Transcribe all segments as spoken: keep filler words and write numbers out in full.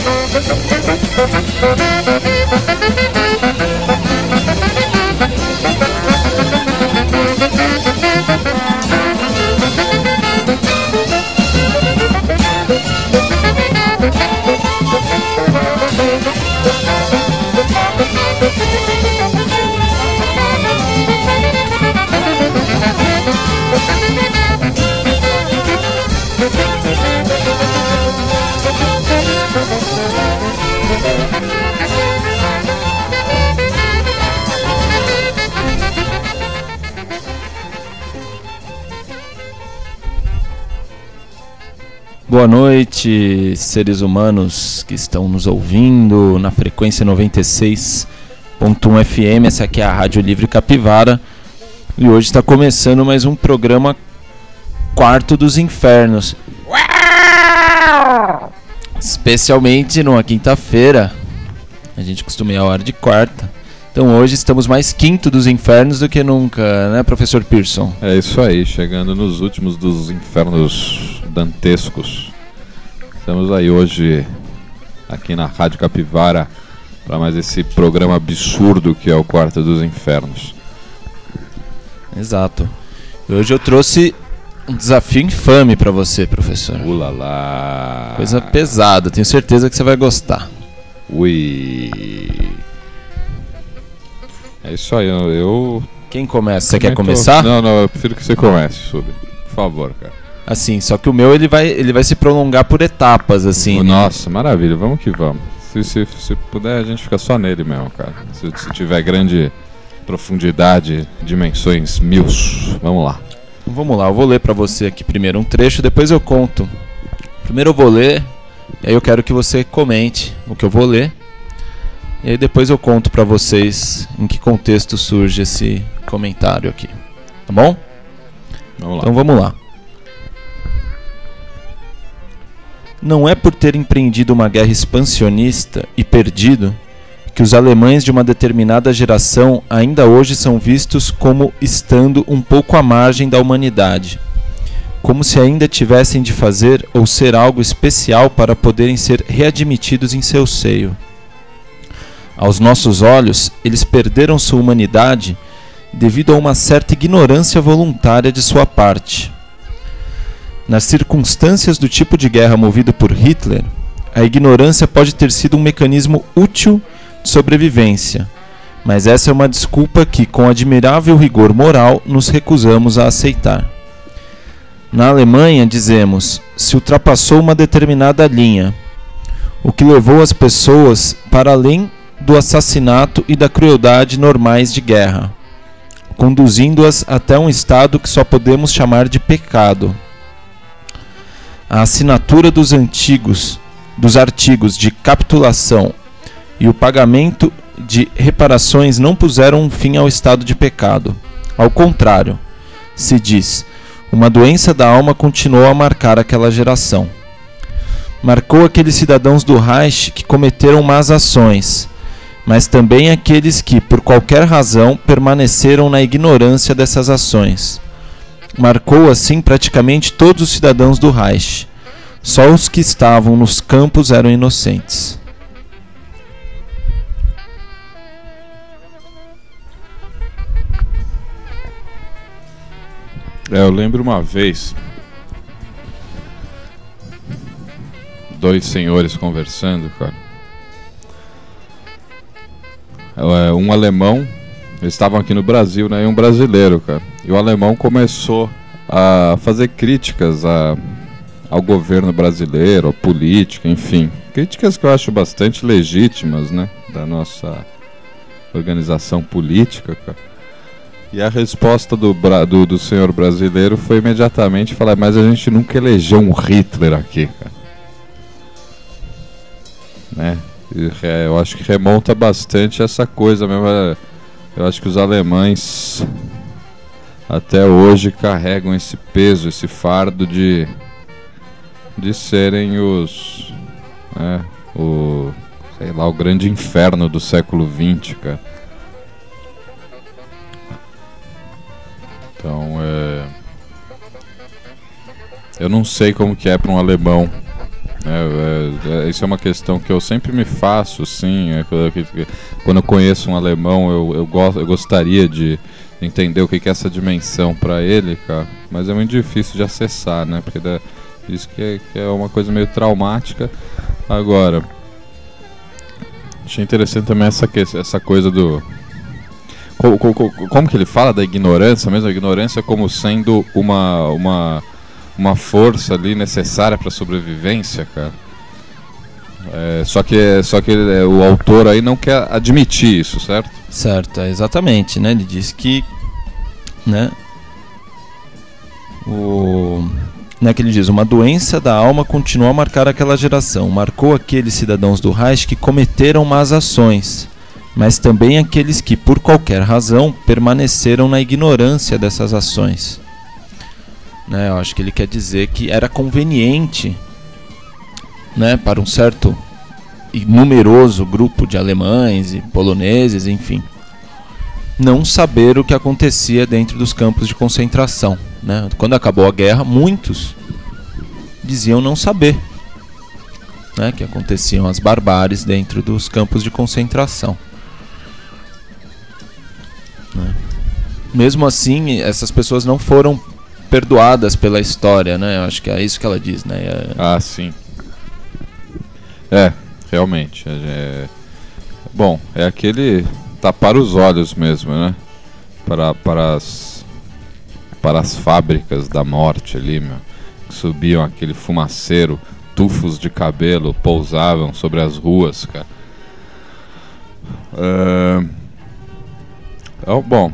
Boa noite, seres humanos que estão nos ouvindo na frequência noventa e seis ponto um F M. Essa aqui é a Rádio Livre Capivara e hoje está começando mais um programa Quarto dos Infernos. Especialmente numa quinta-feira. A gente costuma ir a hora de quarta. Então hoje estamos mais quinto dos infernos do que nunca, né, professor Pearson? É isso aí, chegando nos últimos dos infernos dantescos. Estamos aí hoje aqui na Rádio Capivara para mais esse programa absurdo que é o Quarto dos Infernos. Exato. E hoje eu trouxe um desafio infame para você, professor. Ulala. Coisa pesada, tenho certeza que você vai gostar. Ui. É isso aí, eu... eu... Quem começa? Você quer começar? Não, não, eu prefiro que você comece, Sub. Por favor, cara. Assim, só que o meu ele vai, ele vai se prolongar por etapas, assim. Nossa, né? Maravilha, vamos que vamos. Se, se, se puder, a gente fica só nele mesmo, cara. Se, se tiver grande profundidade, dimensões mil, vamos lá. Vamos lá, eu vou ler pra você aqui primeiro um trecho, depois eu conto. Primeiro eu vou ler, e aí eu quero que você comente o que eu vou ler. E aí depois eu conto pra vocês em que contexto surge esse comentário aqui. Tá bom? Vamos lá. Então vamos lá. Não é por ter empreendido uma guerra expansionista e perdido que os alemães de uma determinada geração ainda hoje são vistos como estando um pouco à margem da humanidade, como se ainda tivessem de fazer ou ser algo especial para poderem ser readmitidos em seu seio. Aos nossos olhos, eles perderam sua humanidade devido a uma certa ignorância voluntária de sua parte. Nas circunstâncias do tipo de guerra movido por Hitler, a ignorância pode ter sido um mecanismo útil de sobrevivência, mas essa é uma desculpa que, com admirável rigor moral, nos recusamos a aceitar. Na Alemanha, dizemos, se ultrapassou uma determinada linha, o que levou as pessoas para além do assassinato e da crueldade normais de guerra, conduzindo-as até um estado que só podemos chamar de pecado. A assinatura dos antigos, dos artigos de capitulação e o pagamento de reparações não puseram um fim ao estado de pecado. Ao contrário, se diz, uma doença da alma continuou a marcar aquela geração. Marcou aqueles cidadãos do Reich que cometeram más ações, mas também aqueles que, por qualquer razão, permaneceram na ignorância dessas ações. Marcou assim praticamente todos os cidadãos do Reich. Só os que estavam nos campos eram inocentes. É, eu lembro uma vez dois senhores conversando, cara. Um alemão, eles estavam aqui no Brasil, né? E um brasileiro, cara. E o alemão começou a fazer críticas a, ao governo brasileiro, à política, enfim. Críticas que eu acho bastante legítimas, né? Da nossa organização política, cara. E a resposta do, do, do senhor brasileiro foi imediatamente falar, mas a gente nunca elegeu um Hitler aqui, cara. Né? Eu acho que remonta bastante essa coisa mesmo. Eu acho que os alemães até hoje carregam esse peso, esse fardo de de serem os, né, o, sei lá, o grande inferno do século vinte, cara. Então, é, eu não sei como que é para um alemão É, é, isso é uma questão que eu sempre me faço, sim. É, quando eu conheço um alemão, eu, eu, gosto, eu gostaria de entender o que é essa dimensão para ele, cara. Mas é muito difícil de acessar, né? Porque da, isso que é, que é uma coisa meio traumática. Agora, achei interessante também essa, essa coisa do... Como, como, como que ele fala da ignorância mesmo? A ignorância como sendo uma... uma uma força ali necessária para a sobrevivência, cara. É, só que, só que é, o autor aí não quer admitir isso, certo? Certo, é exatamente, né? Ele diz que, né? O, né, que ele diz, uma doença da alma continuou a marcar aquela geração, marcou aqueles cidadãos do Reich que cometeram más ações, mas também aqueles que, por qualquer razão, permaneceram na ignorância dessas ações. Né, eu acho que ele quer dizer que era conveniente, né, para um certo e numeroso grupo de alemães e poloneses, enfim, não saber o que acontecia dentro dos campos de concentração. Né? Quando acabou a guerra, muitos diziam não saber, né, que aconteciam as barbáries dentro dos campos de concentração. Né? Mesmo assim, essas pessoas não foram perdoadas pela história, né? Eu acho que é isso que ela diz, né? É... Ah, sim. É, realmente. É... Bom, é aquele tapar os olhos mesmo, né? Para, para, as, para as fábricas da morte ali, meu. Que subiam aquele fumaceiro, tufos de cabelo pousavam sobre as ruas, cara. É... Oh, bom...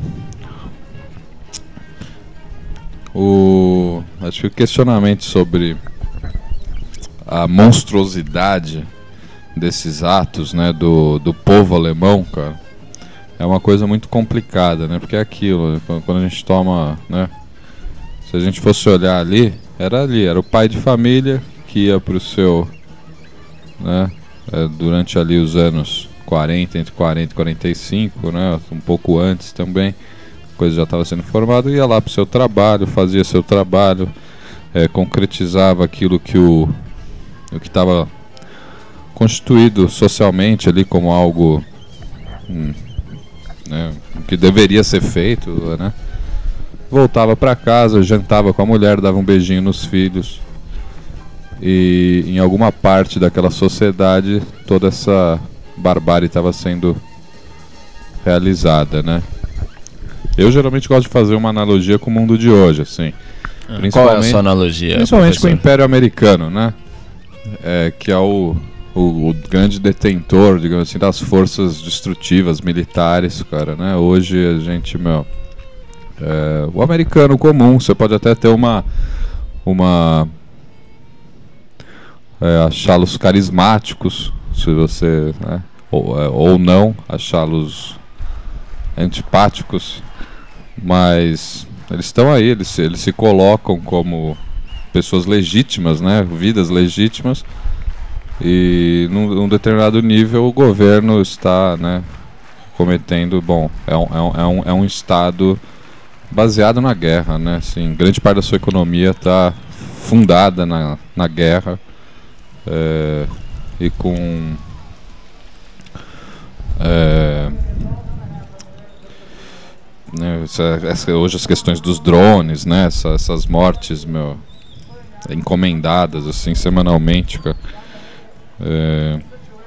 O, acho que o questionamento sobre a monstruosidade desses atos, né, do, do povo alemão, cara, é uma coisa muito complicada, né, porque é aquilo, quando a gente toma, né, se a gente fosse olhar ali, era ali, era o pai de família que ia pro seu, né, durante ali os anos quarenta, entre quarenta e quarenta e cinco, né, um pouco antes também, coisa já estava sendo formada, ia lá para o seu trabalho, fazia seu trabalho, é, concretizava aquilo que o, o que estava constituído socialmente ali como algo hum, né, que deveria ser feito, né? Voltava para casa, jantava com a mulher, dava um beijinho nos filhos, e em alguma parte daquela sociedade toda essa barbárie estava sendo realizada, né? Eu geralmente gosto de fazer uma analogia com o mundo de hoje, assim. Ah, qual é a sua analogia? Principalmente professor? Com o Império Americano, né? É, que é o, o, o grande detentor, digamos assim, das forças destrutivas militares, cara, né? Hoje a gente, meu... É, o americano comum, você pode até ter uma... uma é, achá-los carismáticos, se você... Né? Ou, é, ou não, achá-los antipáticos. Mas eles estão aí, eles se, eles se colocam como pessoas legítimas, né? Vidas legítimas. E num, num determinado nível o governo está, né, cometendo, bom, é um, é um, é um, é um estado baseado na guerra, né? Assim, grande parte da sua economia está fundada na, na guerra, é, e com é, né, essa, essa, hoje as questões dos drones, né, essa, essas mortes, meu, encomendadas assim semanalmente, cara. É,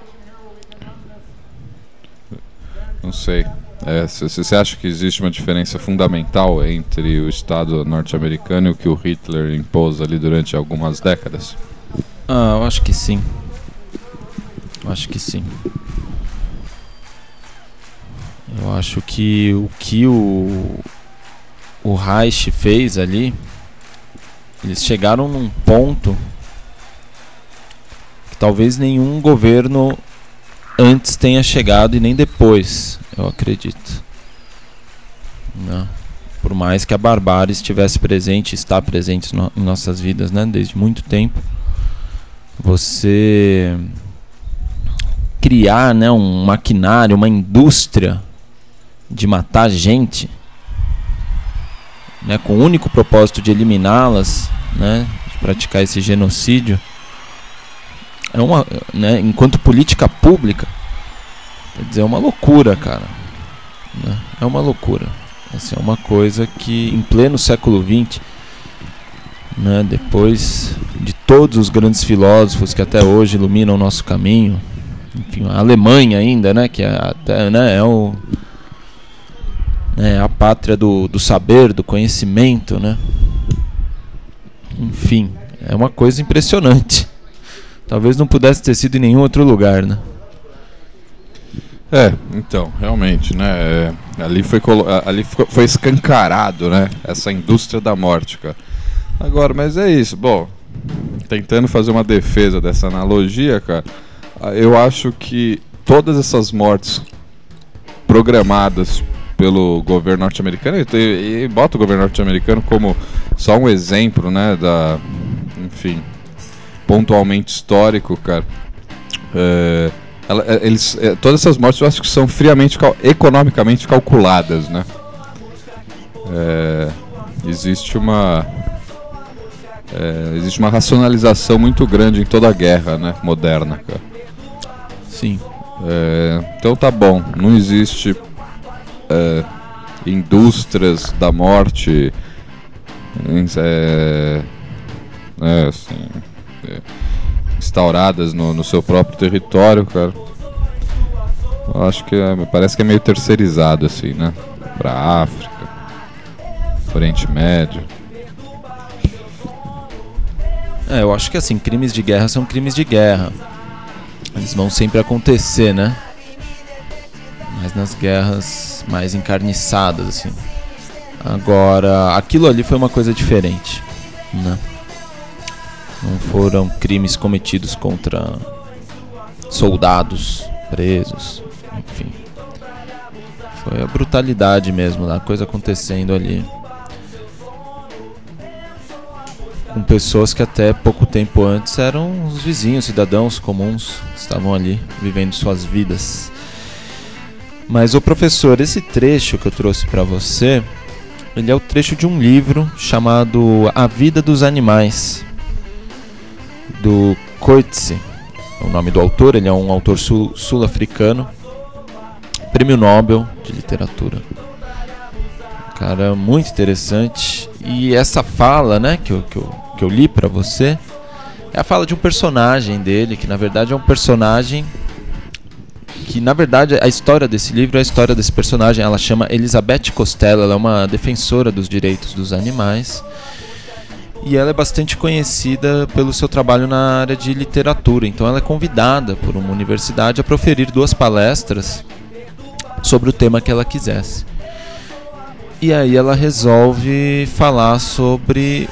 não sei. Você é, acha que existe uma diferença fundamental entre o Estado norte-americano e o que o Hitler impôs ali durante algumas décadas? Ah, eu acho que sim. Eu acho que sim. Eu acho que o que o, o Reich fez ali, eles chegaram num ponto que talvez nenhum governo antes tenha chegado e nem depois, eu acredito. Não. Por mais que a barbárie estivesse presente, está presente no, em nossas vidas, né, desde muito tempo, você criar, né, um maquinário, uma indústria de matar gente, né, com o único propósito de eliminá-las, né, de praticar esse genocídio, é uma, né, enquanto política pública, quer dizer, é uma loucura, cara. Né? É uma loucura. Assim, é uma coisa que, em pleno século vinte, né, depois de todos os grandes filósofos que até hoje iluminam o nosso caminho, enfim, a Alemanha ainda, né, que é, até, né, é, o, é a pátria do, do saber, do conhecimento, né? Enfim, é uma coisa impressionante. Talvez não pudesse ter sido em nenhum outro lugar, né? É, então, realmente, né? Ali foi, ali foi escancarado, né? Essa indústria da morte, cara. Agora, mas é isso. Bom, tentando fazer uma defesa dessa analogia, cara, eu acho que todas essas mortes programadas pelo governo norte-americano, e, e bota o governo norte-americano como só um exemplo, né? Da, enfim, pontualmente histórico, cara. É... Ela, eles, todas essas mortes eu acho que são friamente, economicamente calculadas, né? É, existe uma é, existe uma racionalização muito grande em toda a guerra, né, moderna, cara. Sim. É, então tá bom, não existe é, indústrias da morte, é, é, assim, é, instauradas no, no seu próprio território, cara. Eu acho que é, parece que é meio terceirizado, assim, né? Pra África, Oriente Médio. É, eu acho que assim, crimes de guerra são crimes de guerra. Eles vão sempre acontecer, né? Mas nas guerras mais encarniçadas, assim. Agora, aquilo ali foi uma coisa diferente, né? Não foram crimes cometidos contra soldados presos, enfim. Foi a brutalidade mesmo, a coisa acontecendo ali. Com pessoas que até pouco tempo antes eram os vizinhos, cidadãos comuns, que estavam ali vivendo suas vidas. Mas, ô professor, esse trecho que eu trouxe para você, ele é o trecho de um livro chamado A Vida dos Animais, do Coetzee, é o nome do autor. Ele é um autor sul, sul-africano, prêmio Nobel de literatura, um cara muito interessante. E essa fala, né, que eu, que eu, que eu li pra você, é a fala de um personagem dele, que na verdade é um personagem que, na verdade, a história desse livro é a história desse personagem. Ela chama Elizabeth Costello, ela é uma defensora dos direitos dos animais. E ela é bastante conhecida pelo seu trabalho na área de literatura. Então ela é convidada por uma universidade a proferir duas palestras sobre o tema que ela quisesse. E aí ela resolve falar sobre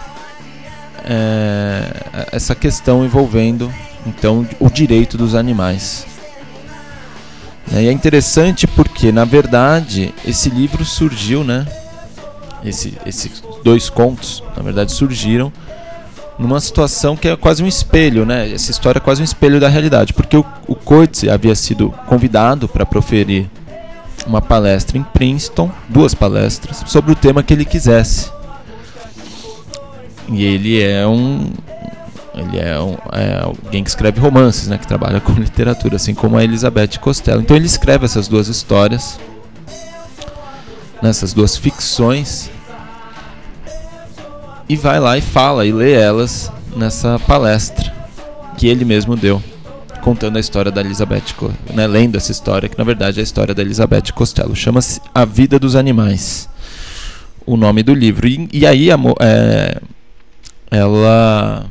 é, essa questão envolvendo, então, o direito dos animais. E é interessante porque, na verdade, esse livro surgiu, né? Esse, esses dois contos, na verdade, surgiram numa situação que é quase um espelho, né? Essa história é quase um espelho da realidade, porque o, o Coetzee havia sido convidado para proferir uma palestra em Princeton, duas palestras, sobre o tema que ele quisesse. E ele é um, ele é, um, é alguém que escreve romances, né? Que trabalha com literatura, assim como a Elizabeth Costello. Então ele escreve essas duas histórias, nessas duas ficções, e vai lá e fala e lê elas nessa palestra que ele mesmo deu, contando a história da Elizabeth, né, lendo essa história, que na verdade é a história da Elizabeth Costello. Chama-se A Vida dos Animais, o nome do livro. E, e aí a, é, ela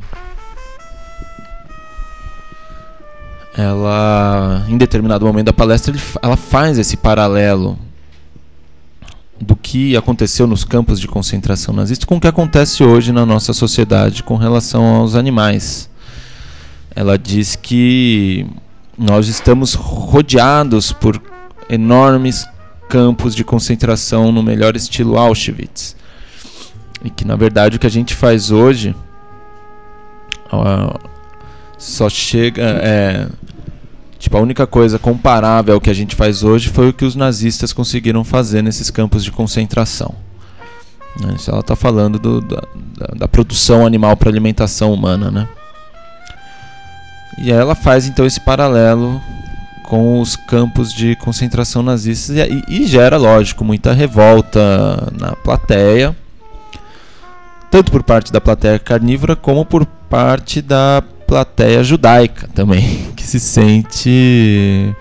ela em determinado momento da palestra ela faz esse paralelo do que aconteceu nos campos de concentração nazista com o que acontece hoje na nossa sociedade com relação aos animais. Ela diz que nós estamos rodeados por enormes campos de concentração no melhor estilo Auschwitz, e que na verdade o que a gente faz hoje uh, só chega é, tipo, a única coisa comparável ao que a gente faz hoje foi o que os nazistas conseguiram fazer nesses campos de concentração. Isso ela está falando do, da, da, da produção animal para alimentação humana, né? E aí ela faz então esse paralelo com os campos de concentração nazistas e, e gera, lógico, muita revolta na plateia, tanto por parte da plateia carnívora como por parte da plateia judaica também, que se sente,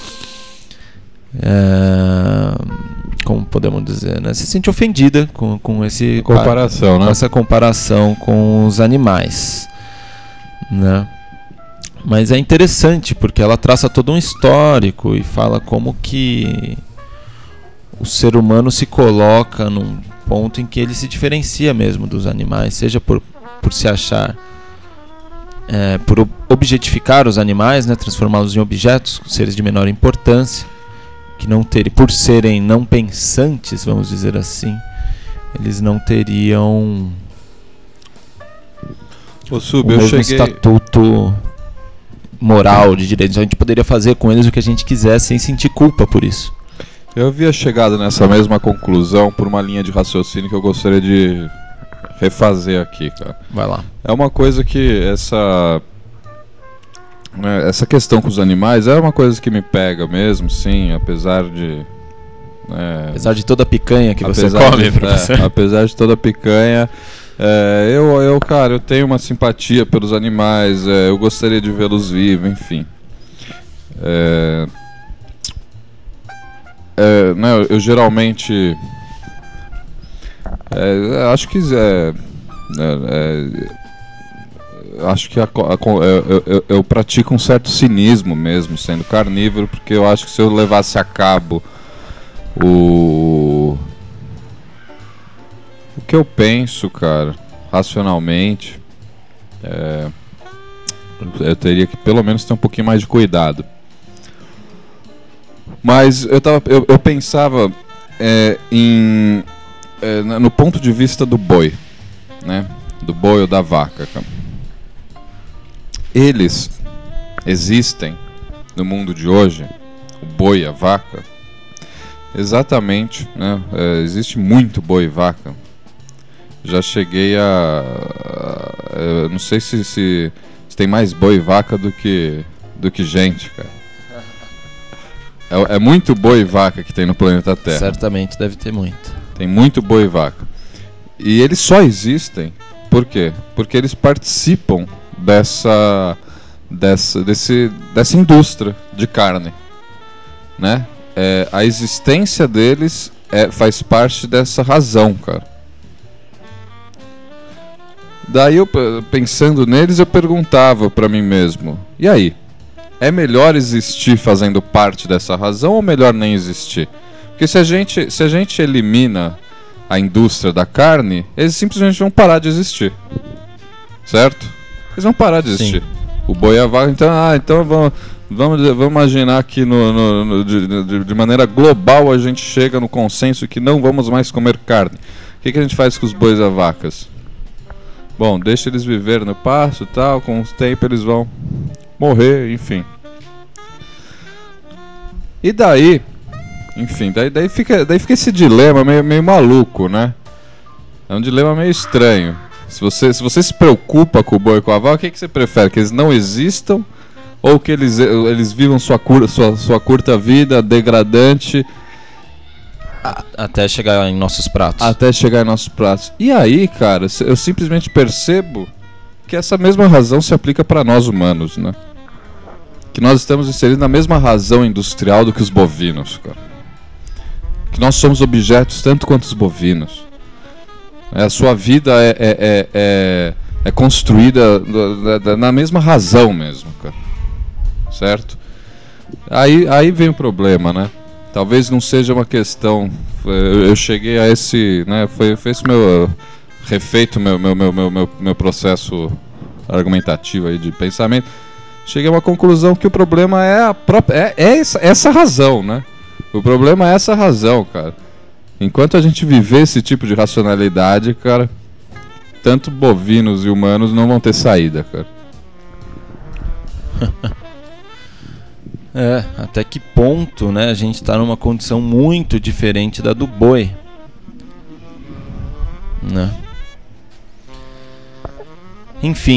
é, como podemos dizer, né? Se sente ofendida com, com, esse, comparação, com né? essa comparação com os animais, né? Mas é interessante porque ela traça todo um histórico e fala como que o ser humano se coloca num ponto em que ele se diferencia mesmo dos animais, seja por, por se achar, é, por objetificar os animais, né, transformá-los em objetos, seres de menor importância, que não terem, por serem não pensantes, vamos dizer assim, eles não teriam Ô, Sub, o eu mesmo cheguei... estatuto moral de direitos. A gente poderia fazer com eles o que a gente quiser sem sentir culpa por isso. Eu havia chegado nessa mesma conclusão por uma linha de raciocínio que eu gostaria de refazer aqui, cara. Vai lá. É uma coisa que essa né, essa questão com os animais é uma coisa que me pega mesmo, sim, apesar de é, apesar de toda a picanha que você apesar come, de, professor. É, apesar de toda a picanha, é, eu, eu, cara, eu tenho uma simpatia pelos animais, é, eu gostaria de vê-los vivos, enfim. É, é, né, eu, eu geralmente é, acho que é, é, é, acho que a, a, eu, eu, eu pratico um certo cinismo mesmo sendo carnívoro, porque eu acho que se eu levasse a cabo o o que eu penso, cara, racionalmente, é, eu teria que pelo menos ter um pouquinho mais de cuidado. Mas eu, tava, eu, eu pensava é, em, é, no ponto de vista do boi, né? Do boi ou da vaca. Cara. Eles existem no mundo de hoje, o boi e a vaca, exatamente, né? É, existe muito boi e vaca. Já cheguei a, a eu não sei se, se, se tem mais boi e vaca do que do que gente, cara. É, é muito boi e vaca que tem no planeta Terra. Certamente deve ter muito. Tem muito boi e vaca. E eles só existem, por quê? Porque eles participam dessa dessa desse dessa indústria de carne, né? É, a existência deles é, faz parte dessa razão, cara. Daí eu, pensando neles, eu perguntava pra mim mesmo, e aí? É melhor existir fazendo parte dessa razão ou melhor nem existir? Porque se a gente, se a gente elimina a indústria da carne, eles simplesmente vão parar de existir. Certo? Eles vão parar de existir. Sim. O boi e a vaca, então, ah, então vamos, vamos, vamos imaginar que no, no, no, de, de maneira global a gente chega no consenso que não vamos mais comer carne. O que, que a gente faz com os bois e as vacas? Bom, deixa eles viver no pasto e tal, com o tempo eles vão morrer, enfim. E daí, enfim, daí, daí, fica, daí fica esse dilema meio, meio maluco, né? É um dilema meio estranho. Se você, se você se preocupa com o boi e com a vaca, o que, que você prefere? Que eles não existam ou que eles, eles vivam sua, cur, sua, sua curta vida degradante até chegar em nossos pratos? Até chegar em nossos pratos. E aí, cara, eu simplesmente percebo que essa mesma razão se aplica para nós humanos, né? Que nós estamos inseridos na mesma razão industrial do que os bovinos, cara. Que nós somos objetos tanto quanto os bovinos. A sua vida é, é, é, é, é construída na mesma razão mesmo, cara. Certo? Aí, aí vem o problema, né? Talvez não seja uma questão. Eu cheguei a esse, né? Foi, foi esse meu refeito meu, meu, meu, meu, meu processo argumentativo aí de pensamento. Cheguei a uma conclusão que o problema é a própria, é, é essa, essa razão, né? O problema é essa razão, cara. Enquanto a gente viver esse tipo de racionalidade, cara, tanto bovinos e humanos não vão ter saída, cara. É, até que ponto, né, a gente está numa condição muito diferente da do boi, né? Enfim,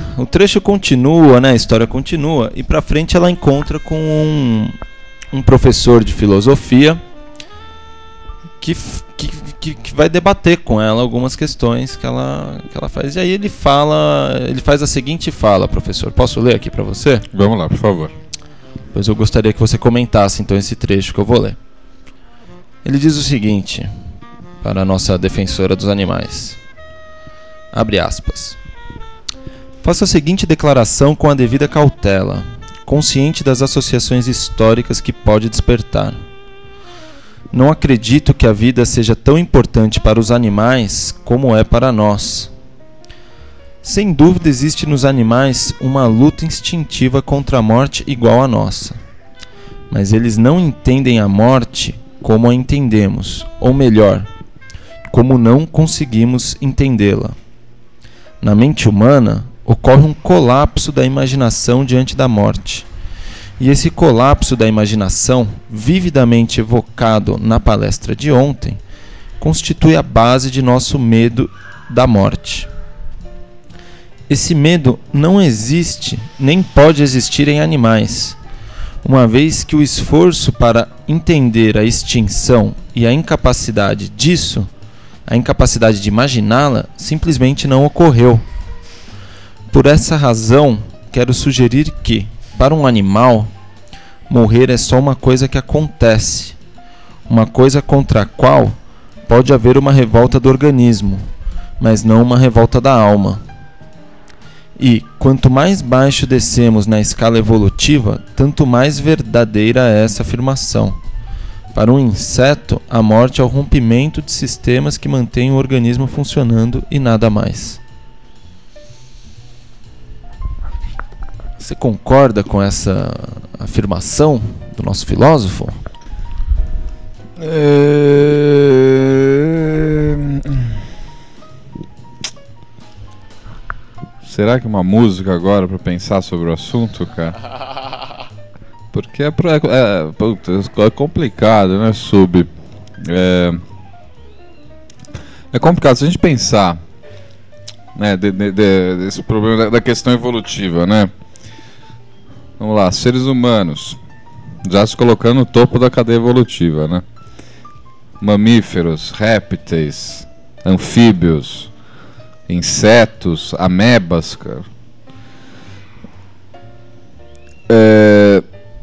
o trecho continua, né? A história continua, e pra frente ela encontra com um, um professor de filosofia que, que, que, que vai debater com ela algumas questões que ela, que ela faz. E aí ele fala, ele faz a seguinte fala, professor. Posso ler aqui pra você? Vamos lá, por favor. Pois eu gostaria que você comentasse então esse trecho que eu vou ler. Ele diz o seguinte, para a nossa defensora dos animais. Abre aspas. Faço a seguinte declaração com a devida cautela, consciente das associações históricas que pode despertar. Não acredito que a vida seja tão importante para os animais como é para nós. Sem dúvida existe nos animais uma luta instintiva contra a morte igual à nossa. Mas eles não entendem a morte como a entendemos, ou melhor, como não conseguimos entendê-la. Na mente humana, ocorre um colapso da imaginação diante da morte. E esse colapso da imaginação, vividamente evocado na palestra de ontem, constitui a base de nosso medo da morte. Esse medo não existe, nem pode existir em animais, uma vez que o esforço para entender a extinção e a incapacidade disso, a incapacidade de imaginá-la, simplesmente não ocorreu. Por essa razão, quero sugerir que, para um animal, morrer é só uma coisa que acontece, uma coisa contra a qual pode haver uma revolta do organismo, mas não uma revolta da alma. E, quanto mais baixo descemos na escala evolutiva, tanto mais verdadeira é essa afirmação. Para um inseto, a morte é o rompimento de sistemas que mantêm o organismo funcionando e nada mais. Você concorda com essa afirmação do nosso filósofo? É... Será que uma música agora para pensar sobre o assunto, cara? Porque é, é, é complicado, né, Sub? É, é complicado se a gente pensar, né, de, de, de, desse problema da, da questão evolutiva, né? Vamos lá, seres humanos, já se colocando no topo da cadeia evolutiva, né? Mamíferos, répteis, anfíbios, insetos, amebas, cara. É...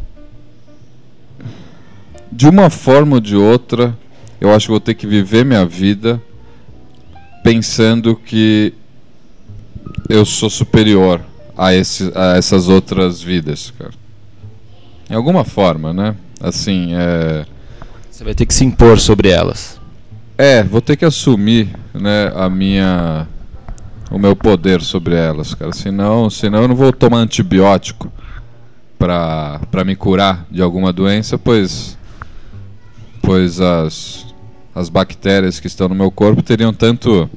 De uma forma ou de outra, eu acho que vou ter que viver minha vida pensando que eu sou superior a, esse, a essas outras vidas, cara. Em alguma forma, né? Assim, é... Você vai ter que se impor sobre elas. É, vou ter que assumir, né, a minha... o meu poder sobre elas, cara. Senão, senão eu não vou tomar antibiótico pra, pra me curar de alguma doença, pois, pois as, as bactérias que estão no meu corpo teriam tanto,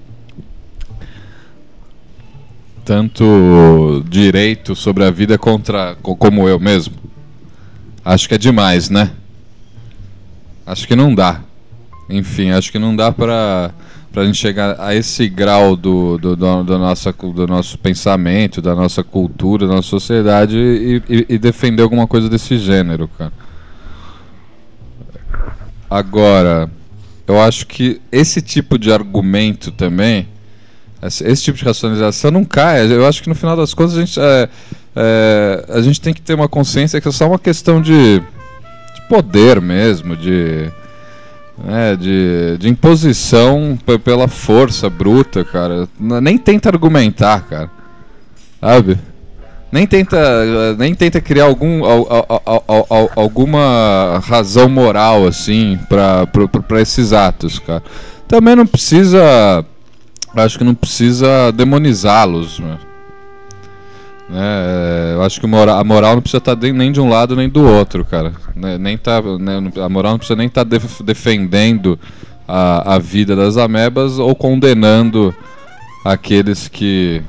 tanto direito sobre a vida contra, como eu mesmo. Acho que é demais, né? Acho que não dá. Enfim, acho que não dá pra... para a gente chegar a esse grau do, do, do, do, nossa, do nosso pensamento, da nossa cultura, da nossa sociedade e, e, e defender alguma coisa desse gênero, cara. Agora, eu acho que esse tipo de argumento também, esse, esse tipo de racionalização não cai. Eu acho que no final das contas a gente, é, é, a gente tem que ter uma consciência que é só uma questão de, de poder mesmo, de... É, de, de imposição p- pela força bruta, cara. N- nem tenta argumentar, cara. Sabe? Nem tenta, nem tenta criar algum, al, al, al, al, alguma razão moral, assim, pra, pra, pra esses atos, cara. Também não precisa... Acho que não precisa demonizá-los, né? É, eu acho que a moral não precisa estar nem de um lado nem do outro, cara. Nem tá, né, a moral não precisa nem estar def- defendendo a, a vida das amebas ou condenando aqueles que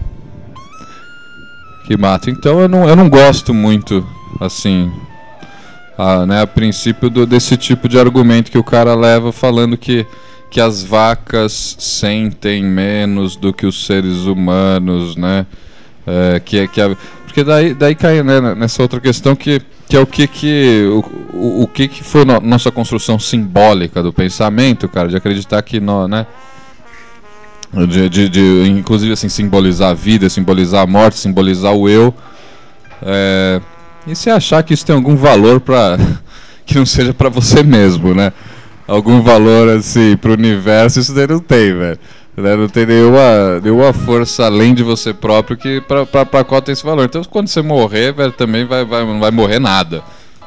que matam. Então eu não, eu não gosto muito, assim, a, né, a princípio do, desse tipo de argumento que o cara leva falando que, que as vacas sentem menos do que os seres humanos, né? É, que, que a, porque daí, daí cai, né, nessa outra questão que, que é o que que o, o, o que que foi no, nossa construção simbólica do pensamento, cara, de acreditar que nós, né, de, de, de inclusive assim simbolizar a vida, simbolizar a morte, simbolizar o eu, é, e se achar que isso tem algum valor para que não seja para você mesmo, né? Algum valor assim pro universo, isso daí não tem, velho. Não tem nenhuma, nenhuma força além de você próprio que pra, pra, pra qual tem esse valor. Então quando você morrer, velho, também vai, vai, não vai morrer nada.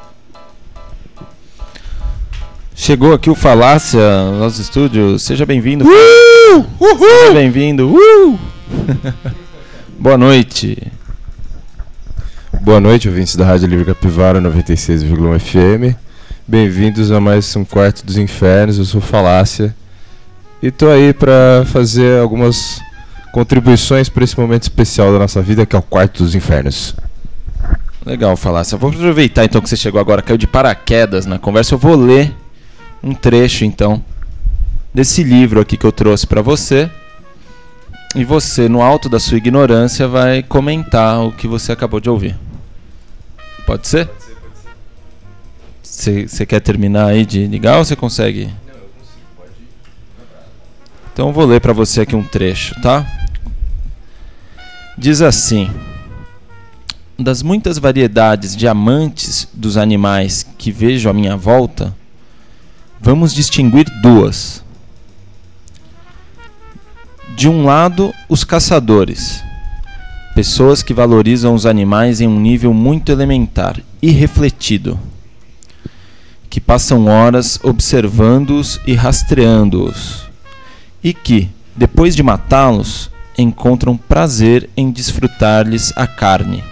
Chegou aqui o Falácia no nosso estúdio. Seja bem-vindo. Uh! Seja bem-vindo. Uh! Boa noite. Boa noite, ouvintes da Rádio Livre Capivara noventa e seis vírgula um F M. Bem-vindos a mais um Quarto dos Infernos. Eu sou Falácia. E tô aí para fazer algumas contribuições para esse momento especial da nossa vida, que é o Quarto dos Infernos. Legal, Falácia. Vamos aproveitar então que você chegou agora, caiu de paraquedas na conversa. Eu vou ler um trecho então desse livro aqui que eu trouxe para você. E você, no alto da sua ignorância, vai comentar o que você acabou de ouvir. Pode ser? Você quer terminar aí de ligar ou você consegue? Então eu vou ler para você aqui um trecho, tá? Diz assim: das muitas variedades de amantes dos animais que vejo à minha volta, vamos distinguir duas. De um lado, os caçadores, pessoas que valorizam os animais em um nível muito elementar, irrefletido, que passam horas observando-os e rastreando-os, e que, depois de matá-los, encontram prazer em desfrutar-lhes a carne.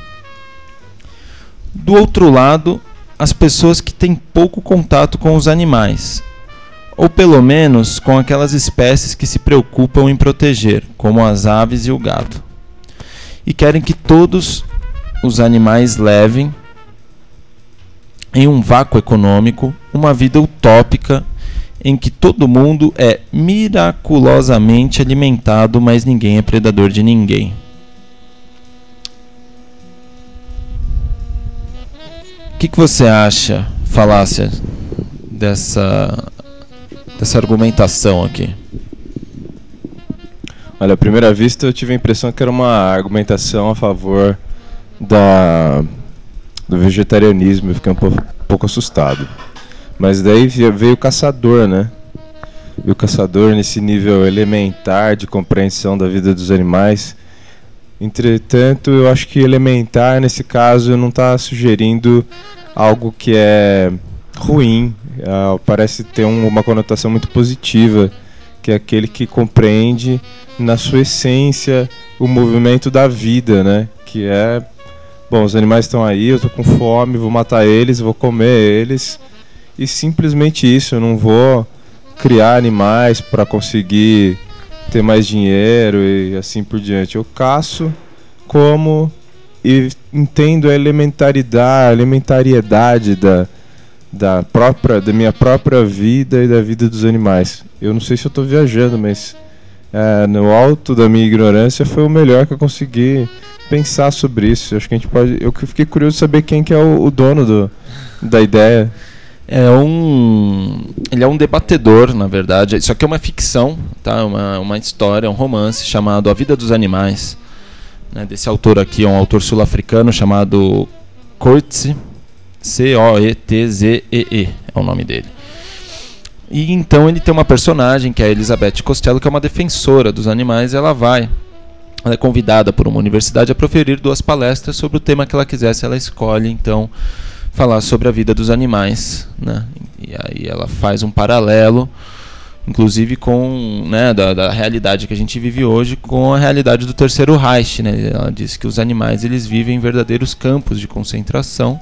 Do outro lado, as pessoas que têm pouco contato com os animais, ou pelo menos com aquelas espécies que se preocupam em proteger, como as aves e o gado, e querem que todos os animais levem, em um vácuo econômico, uma vida utópica em que todo mundo é miraculosamente alimentado, mas ninguém é predador de ninguém. O que, que você acha, Falácia, dessa, dessa argumentação aqui? Olha, à primeira vista eu tive a impressão que era uma argumentação a favor da, do vegetarianismo. Eu fiquei um pouco, um pouco assustado. Mas daí veio o caçador, né? E o caçador nesse nível elementar de compreensão da vida dos animais. Entretanto, eu acho que elementar, nesse caso, não está sugerindo algo que é ruim. Uh, parece ter um, uma conotação muito positiva, que é aquele que compreende, na sua essência, o movimento da vida, né? Que é, bom, os animais estão aí, eu estou com fome, vou matar eles, vou comer eles. E simplesmente isso, eu não vou criar animais para conseguir ter mais dinheiro e assim por diante. Eu caço, como e entendo a elementaridade, a elementariedade da, da, própria, da minha própria vida e da vida dos animais. Eu não sei se eu estou viajando, mas é, no alto da minha ignorância foi o melhor que eu consegui pensar sobre isso. Eu acho que a gente pode. Eu fiquei curioso de saber quem que é o, o dono do, da ideia. É um, ele é um debatedor, na verdade. Isso aqui é uma ficção, tá? Uma, uma história, um romance chamado A Vida dos Animais, né? Desse autor aqui, é um autor sul-africano chamado Coetzee, C O E T Z E E é o nome dele. E então ele tem uma personagem que é a Elizabeth Costello, que é uma defensora dos animais. E ela vai, ela é convidada por uma universidade a proferir duas palestras sobre o tema que ela quisesse. Ela escolhe então falar sobre a vida dos animais, né? E aí ela faz um paralelo, inclusive com, né, da, da realidade que a gente vive hoje com a realidade do Terceiro Reich, né? Ela diz que os animais eles vivem em verdadeiros campos de concentração,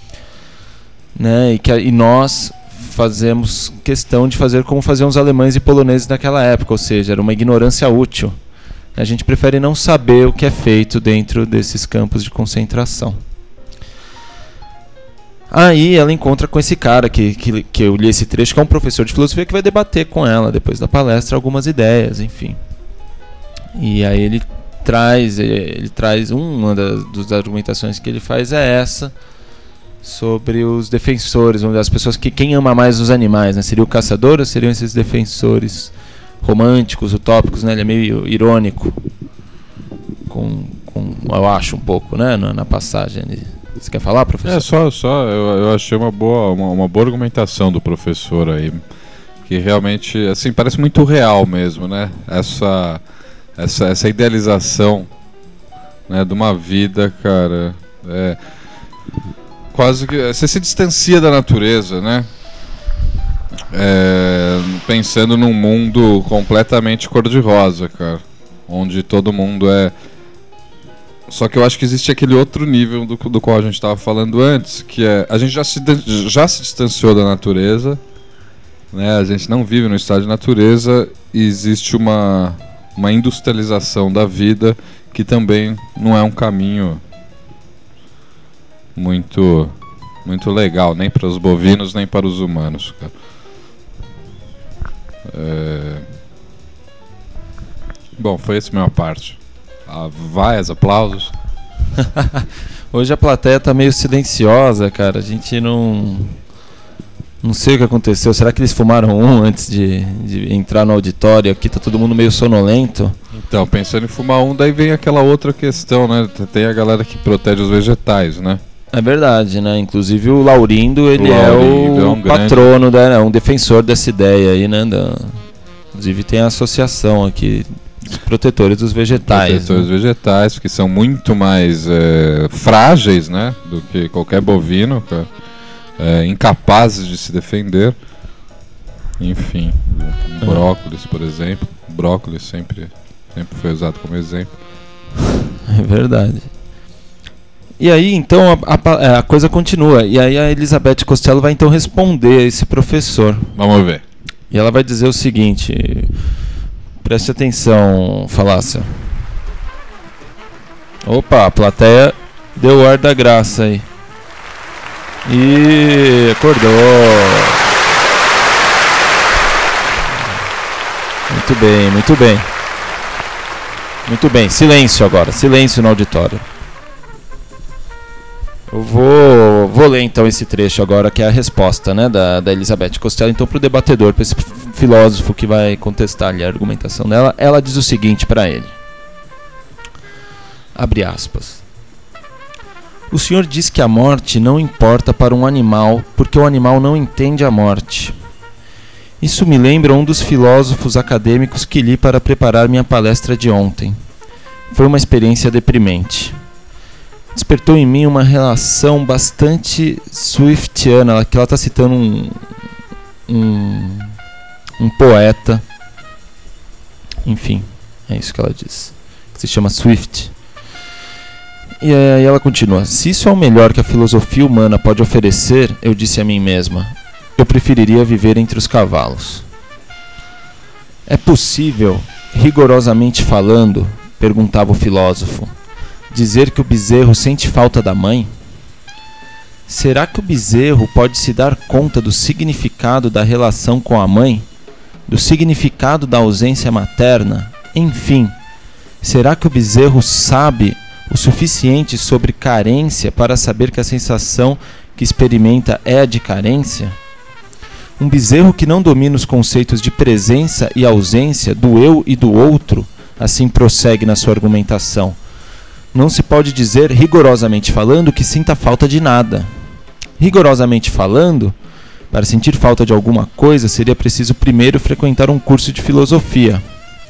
né? E que e nós fazemos questão de fazer como faziam os alemães e poloneses naquela época, ou seja, era uma ignorância útil. A gente prefere não saber o que é feito dentro desses campos de concentração. Aí ela encontra com esse cara que, que, que eu li esse trecho, que é um professor de filosofia, que vai debater com ela depois da palestra algumas ideias, enfim. E aí ele traz, ele traz uma das, das argumentações que ele faz é essa, sobre os defensores, as pessoas que quem ama mais os animais, né? Seria o caçador ou seriam esses defensores românticos, utópicos, né? Ele é meio irônico, com, com, eu acho um pouco, né? Na, na passagem. Você quer falar, professor? É só, só eu, eu achei uma boa, uma, uma boa argumentação do professor aí, que realmente, assim, parece muito real mesmo, né? Essa, essa, essa idealização, né, de uma vida, cara, é, quase que você se distancia da natureza, né? É, pensando num mundo completamente cor-de-rosa, cara, onde todo mundo é. Só que eu acho que existe aquele outro nível do, do qual a gente estava falando antes, que é a gente já se, já se distanciou da natureza, né? A gente não vive no estado de natureza e existe uma, uma industrialização da vida que também não é um caminho muito, muito legal, nem para os bovinos, nem para os humanos, cara. É... Bom, foi essa a minha parte. Ah, vaias, aplausos. Hoje a plateia tá meio silenciosa, cara. A gente não... Não sei o que aconteceu. Será que eles fumaram um antes de, de entrar no auditório? Aqui tá todo mundo meio sonolento. Então, pensando em fumar um, daí vem aquela outra questão, né? Tem a galera que protege os vegetais, né? É verdade, né? Inclusive o Laurindo, ele o Laurindo é o é um patrono, da, é um defensor dessa ideia aí, né? Da... Inclusive tem a associação aqui dos protetores dos vegetais. Protetores né? vegetais, que são muito mais é, frágeis, né? Do que qualquer bovino, cara. É, incapazes de se defender. Enfim, um brócolis, por exemplo. Brócolis sempre, sempre foi usado como exemplo. É verdade. E aí, então, a, a, a coisa continua. E aí a Elizabeth Costello vai então responder a esse professor. Vamos ver. E ela vai dizer o seguinte... Preste atenção, Falácia. Opa, a plateia deu o ar da graça aí. E acordou. Muito bem, muito bem. Muito bem, silêncio agora, silêncio no auditório. Eu vou, vou ler então esse trecho agora, que é a resposta, né, da, da Elizabeth Costello, então, para o debatedor, para esse filósofo que vai contestar ali a argumentação dela. Ela diz o seguinte para ele. Abre aspas. O senhor diz que a morte não importa para um animal, porque o animal não entende a morte. Isso me lembra um dos filósofos acadêmicos que li para preparar minha palestra de ontem. Foi uma experiência deprimente. Despertou em mim uma relação bastante swiftiana, que ela está citando um, um, um poeta, enfim, é isso que ela diz, que se chama Swift. E aí ela continua: se isso é o melhor que a filosofia humana pode oferecer, eu disse a mim mesma, eu preferiria viver entre os cavalos. É possível, rigorosamente falando, perguntava o filósofo, dizer que o bezerro sente falta da mãe? Será que o bezerro pode se dar conta do significado da relação com a mãe? Do significado da ausência materna? Enfim, será que o bezerro sabe o suficiente sobre carência para saber que a sensação que experimenta é a de carência? Um bezerro que não domina os conceitos de presença e ausência, do eu e do outro, assim prossegue na sua argumentação. Não se pode dizer, rigorosamente falando, que sinta falta de nada. Rigorosamente falando, para sentir falta de alguma coisa, seria preciso primeiro frequentar um curso de filosofia.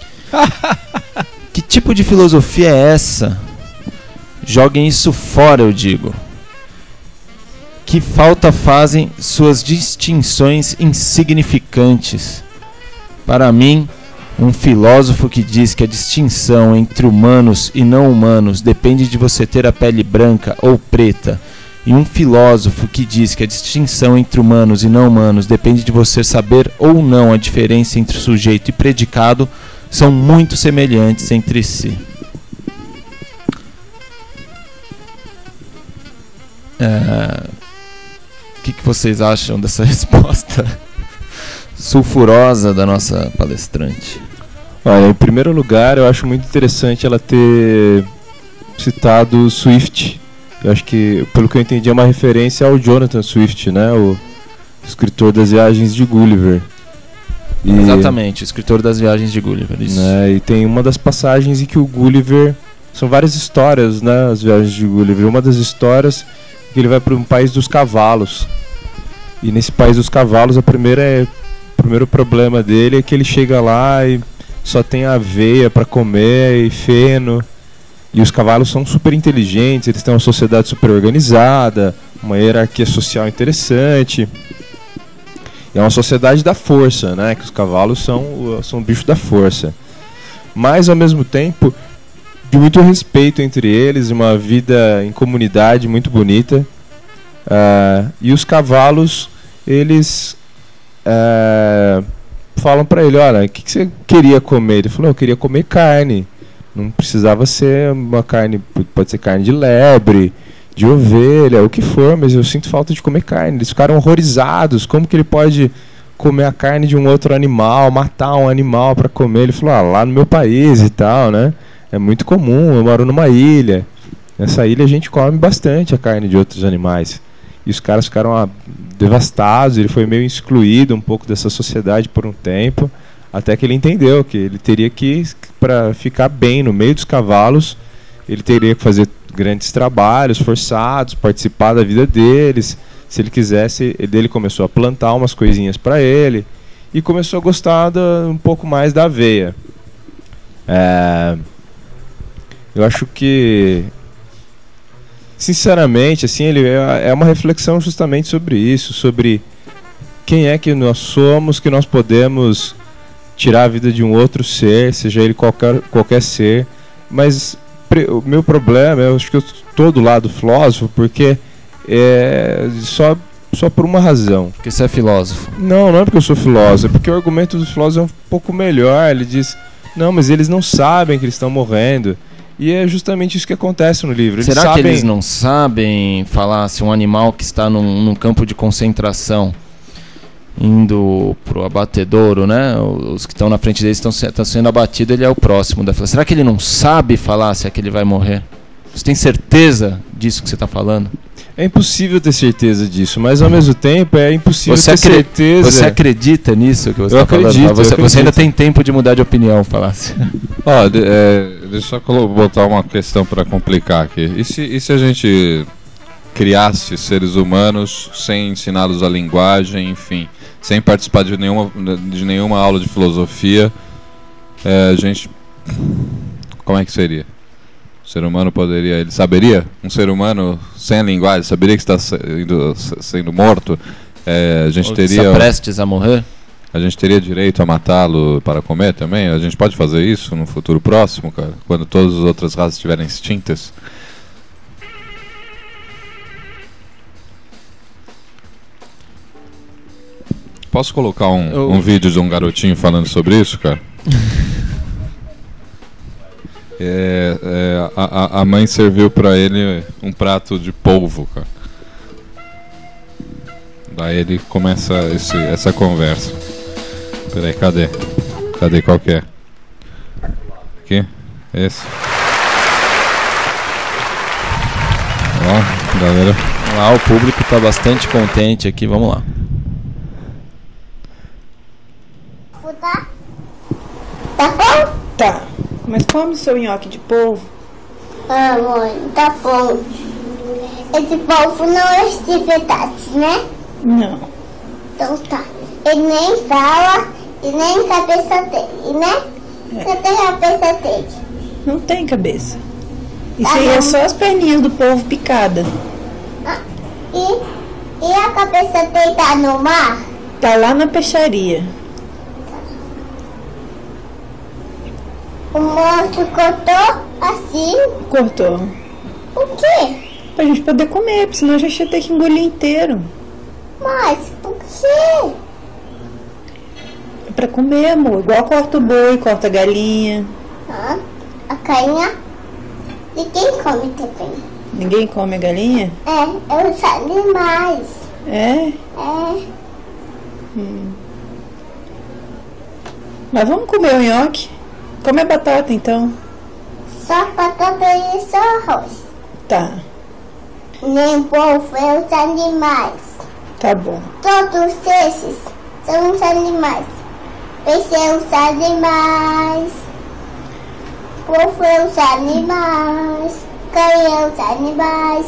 Que tipo de filosofia é essa? Joguem isso fora, eu digo. Que falta fazem suas distinções insignificantes. Para mim, um filósofo que diz que a distinção entre humanos e não humanos depende de você ter a pele branca ou preta, e um filósofo que diz que a distinção entre humanos e não humanos depende de você saber ou não a diferença entre sujeito e predicado, são muito semelhantes entre si. É... O que, que vocês acham dessa resposta sulfurosa da nossa palestrante? Olha, em primeiro lugar, eu acho muito interessante ela ter citado Swift. Eu acho que, pelo que eu entendi, é uma referência ao Jonathan Swift, né? O escritor das Viagens de Gulliver. E, Exatamente, o escritor das Viagens de Gulliver. Isso. Né, e tem uma das passagens em que o Gulliver... São várias histórias, né? As Viagens de Gulliver. Uma das histórias é que ele vai para um país dos cavalos. E nesse país dos cavalos, a primeira é, o primeiro problema dele é que ele chega lá e só tem aveia para comer e feno. E os cavalos são super inteligentes, eles têm uma sociedade super organizada, uma hierarquia social interessante. E é uma sociedade da força, né? Que os cavalos são, são bichos da força. Mas, ao mesmo tempo, de muito respeito entre eles, uma vida em comunidade muito bonita. Uh, e os cavalos, eles uh, falam para ele, olha, o que, que você queria comer? Ele falou, eu queria comer carne. Não precisava ser uma carne, pode ser carne de lebre, de ovelha, o que for, mas eu sinto falta de comer carne. Eles ficaram horrorizados, como que ele pode comer a carne de um outro animal, matar um animal para comer? Ele falou, ah, lá no meu país e tal, né? É muito comum, eu moro numa ilha. Nessa ilha a gente come bastante a carne de outros animais. E os caras ficaram ah, devastados, ele foi meio excluído um pouco dessa sociedade por um tempo, até que ele entendeu que ele teria que, para ficar bem no meio dos cavalos, ele teria que fazer grandes trabalhos forçados, participar da vida deles. Se ele quisesse, ele começou a plantar umas coisinhas para ele e começou a gostar da, um pouco mais da aveia. É, eu acho que, sinceramente, assim, ele é, é uma reflexão justamente sobre isso, sobre quem é que nós somos, que nós podemos tirar a vida de um outro ser, seja ele qualquer, qualquer ser, mas o meu problema, eu acho que eu estou do lado filósofo, porque é só, só por uma razão. Porque você é filósofo. Não, não é porque eu sou filósofo, é porque o argumento do filósofo é um pouco melhor. Ele diz, não, mas eles não sabem que eles estão morrendo. E é justamente isso que acontece no livro. Eles Será sabem... que eles não sabem falar se um animal que está num, num campo de concentração indo pro abatedouro, né? Os que estão na frente deles estão se, sendo abatidos, ele é o próximo da fila. Será que ele não sabe falar se é que ele vai morrer? Você tem certeza disso que você está falando? É impossível ter certeza disso, mas ao mesmo tempo é impossível você ter certeza. Você acredita nisso que você está falando? Acredito, você, acredito. Você ainda tem tempo de mudar de opinião, falasse. Ó, de, é, deixa eu botar uma questão para complicar aqui. E se, e se a gente criasse seres humanos sem ensiná-los a linguagem, enfim, sem participar de nenhuma, de nenhuma aula de filosofia, é, a gente... Como é que seria? O ser humano poderia... Ele saberia? Um ser humano sem a linguagem, saberia que está sendo, sendo morto? É, a gente Ou teria... está prestes a morrer? A gente teria direito a matá-lo para comer também? A gente pode fazer isso no futuro próximo, cara? Quando todas as outras raças estiverem extintas? Posso colocar um, Eu... um vídeo de um garotinho falando sobre isso, cara? é, é, a, a mãe serviu pra ele um prato de polvo, cara. Daí ele começa esse, essa conversa. Peraí, cadê? Cadê? Qual que é? Aqui? Esse. Ó, galera. Vamos lá, o público está bastante contente aqui, vamos lá. Tá? Tá bom? Tá, mas come o seu nhoque de polvo. Ah, mãe, tá bom. Esse polvo não é de verdade, né? Não. Então tá. Ele nem fala e nem cabeça tem, né? É. Não tem cabeça dele. Não tem cabeça. Isso Tá aí é bom. só as perninhas do polvo picada. Ah, e, e a cabeça dele tá no mar? Tá lá na peixaria. O monstro cortou assim. Cortou. O quê? Pra gente poder comer, porque senão a gente ia ter que engolir inteiro. Mas por quê? É pra comer, amor. Igual corta o boi, corta a galinha. Ah, a carinha. E quem come também? Ninguém come a galinha? É, é os animais. É? É. Mas vamos comer o nhoque? come a batata então. Só batata e só arroz. Tá, Nem povo é os animais. tá bom. Todos esses são os animais. Peixe é os animais. Povo é os animais. Cães é os animais.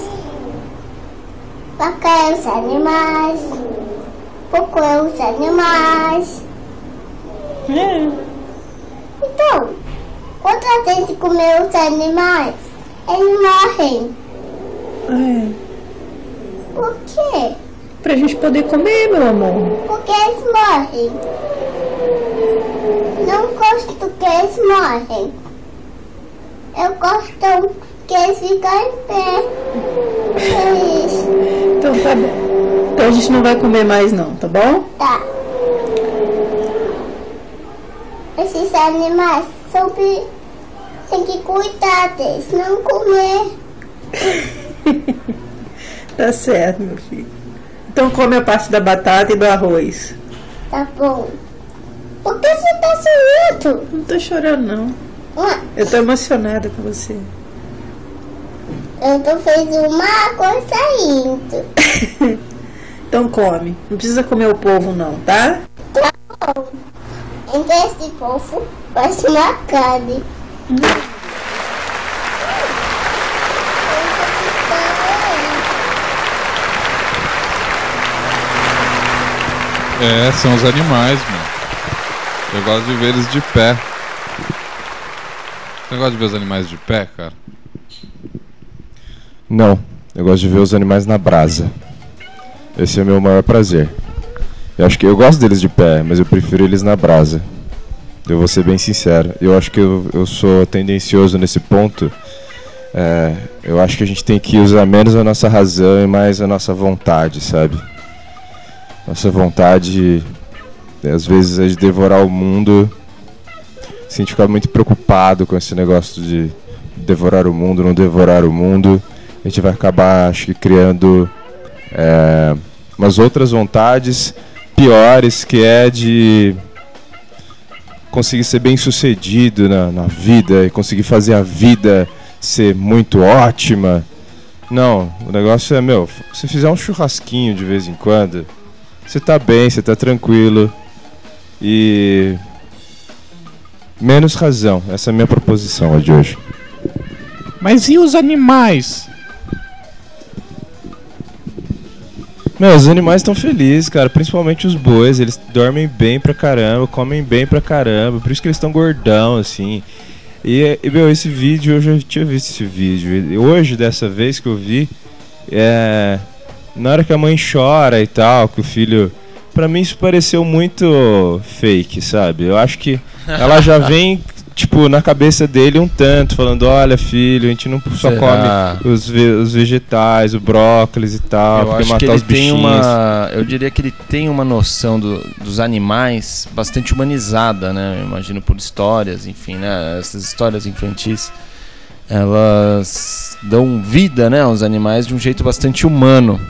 Vaca é os animais. Porco é os animais. É, Então, quando a gente comer os animais, eles morrem. é. Por quê? Pra gente poder comer, meu amor. Porque eles morrem. Não gosto que eles morrem. Eu gosto que eles ficam em pé. É isso. Então tá bom. Então a gente não vai comer mais não, tá bom? Tá. Esses animais são pe- tem que cuidar deles, não comer. Tá certo, meu filho. Então come a parte da batata e do arroz. Tá bom. Por que você tá sorrindo? Não tô chorando não. Ah, Eu tô emocionada com você. Eu tô fazendo uma coisa saindo. Então come. Não precisa comer o povo não, tá? Bom, então esse povo faz uma carne. É, são os animais, mano. Eu gosto de ver eles de pé. Você gosta de ver os animais de pé, cara? Não, eu gosto de ver os animais na brasa. Esse é o meu maior prazer. Eu acho que eu gosto deles de pé, mas eu prefiro eles na brasa. Eu vou ser bem sincero. Eu acho que eu, eu sou tendencioso nesse ponto. É, eu acho que a gente tem que usar menos a nossa razão e mais a nossa vontade, sabe? Nossa vontade, às vezes, é de devorar o mundo. Se a gente ficar muito preocupado com esse negócio de devorar o mundo, não devorar o mundo, a gente vai acabar, acho que, criando é, umas outras vontades piores, que é de conseguir ser bem sucedido na, na vida e conseguir fazer a vida ser muito ótima. Não, o negócio é, meu, se fizer um churrasquinho de vez em quando, você tá bem, você tá tranquilo. E menos razão, essa é a minha proposição de hoje. Mas e os animais? Meu, os animais estão felizes, cara, principalmente os bois, eles dormem bem pra caramba, comem bem pra caramba, por isso que eles estão gordão, assim. E, e, meu, esse vídeo, eu já tinha visto esse vídeo, e hoje, dessa vez que eu vi, é... na hora que a mãe chora e tal, que o filho... Pra mim isso pareceu muito fake, sabe? Eu acho que ela já vem, tipo, na cabeça dele um tanto, falando, olha, filho, a gente não só Será? come os, ve- os vegetais, o brócolis e tal, Eu porque acho matar que ele os tem bichinhos. uma. Eu diria que ele tem uma noção do- dos animais bastante humanizada, né? Eu imagino por histórias, enfim, né? Essas histórias infantis, elas dão vida, né, aos animais de um jeito bastante humano.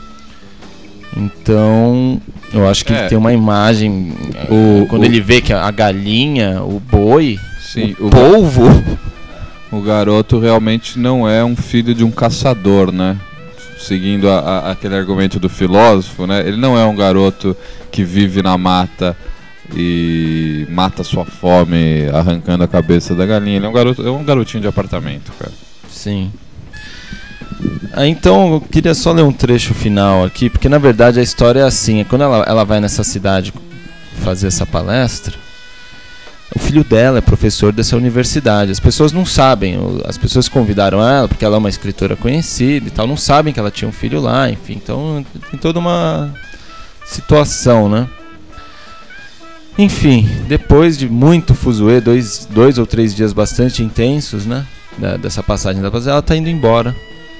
Então, eu acho que É. ele tem uma imagem. O- eh, quando o- ele vê que a galinha, o boi, Sim, o o, polvo. o garoto realmente não é um filho de um caçador, né? Seguindo a- a- aquele argumento do filósofo, né? Ele não é um garoto que vive na mata e mata sua fome arrancando a cabeça da galinha. Ele é um garoto, é um garotinho de apartamento, cara. Sim. Ah, então eu queria só ler um trecho final aqui, porque na verdade a história é assim, é quando ela, ela vai nessa cidade fazer essa palestra, o filho dela é professor dessa universidade. As pessoas não sabem, o- as pessoas que convidaram ela, porque ela é uma escritora conhecida e tal, não sabem que ela tinha um filho lá, enfim, então tem toda uma situação, né? Enfim, depois de muito fuzuê, dois, dois ou três dias bastante intensos, né? Da- dessa passagem da palestra, ela tá indo embora.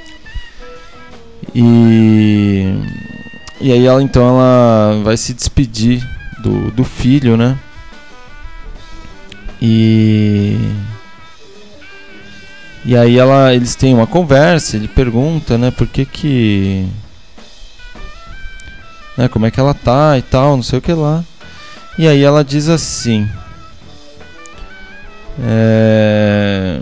E, e aí ela então ela vai se despedir do, do filho, né? E e aí ela, eles têm uma conversa, ele pergunta, né, por que que, né, como é que ela tá e tal, não sei o que lá. E aí ela diz assim: É...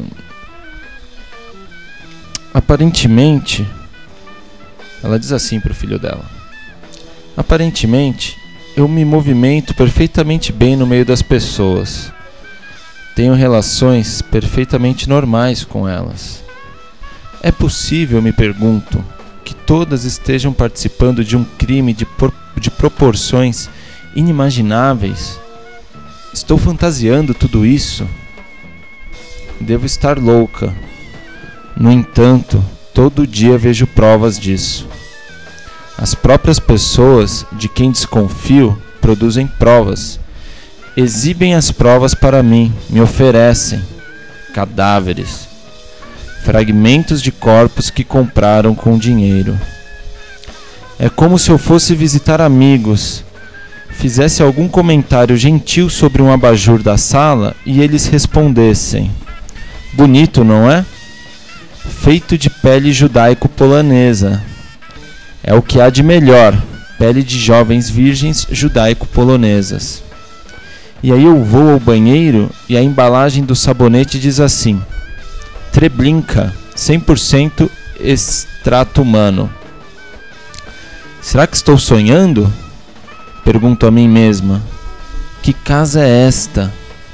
Aparentemente, ela diz assim pro filho dela: aparentemente, eu me movimento perfeitamente bem no meio das pessoas. Tenho relações perfeitamente normais com elas. É possível, me pergunto, que todas estejam participando de um crime de, por... de proporções inimagináveis? Estou fantasiando tudo isso? Devo estar louca. No entanto, todo dia vejo provas disso. As próprias pessoas de quem desconfio produzem provas. Exibem as provas para mim, me oferecem cadáveres, fragmentos de corpos que compraram com dinheiro. É como se eu fosse visitar amigos, fizesse algum comentário gentil sobre um abajur da sala e eles respondessem: bonito, não é? Feito de pele judaico-polonesa. É o que há de melhor, pele de jovens virgens judaico-polonesas. E aí eu vou ao banheiro e a embalagem do sabonete diz assim: Treblinka, cem por cento extrato humano. Será que estou sonhando? Pergunto a mim mesma. Que casa é esta?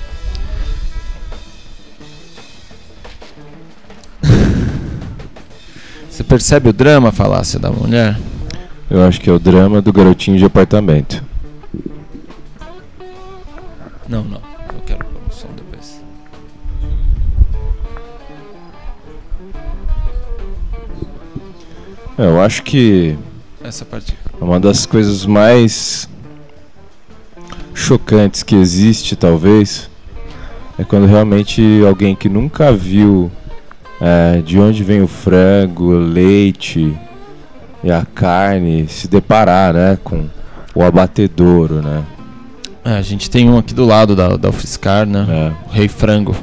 Você percebe o drama, a falácia da mulher? Eu acho que é o drama do garotinho de apartamento. Não, não. Eu quero pôr o som depois. É, eu acho que Essa parte. uma das coisas mais chocantes que existe, talvez, é quando realmente alguém que nunca viu é, de onde vem o frango, o leite e a carne se deparar, né, com o abatedouro, né? É, a gente tem um aqui do lado da, da UFSCar, né? É. O Rei Frango.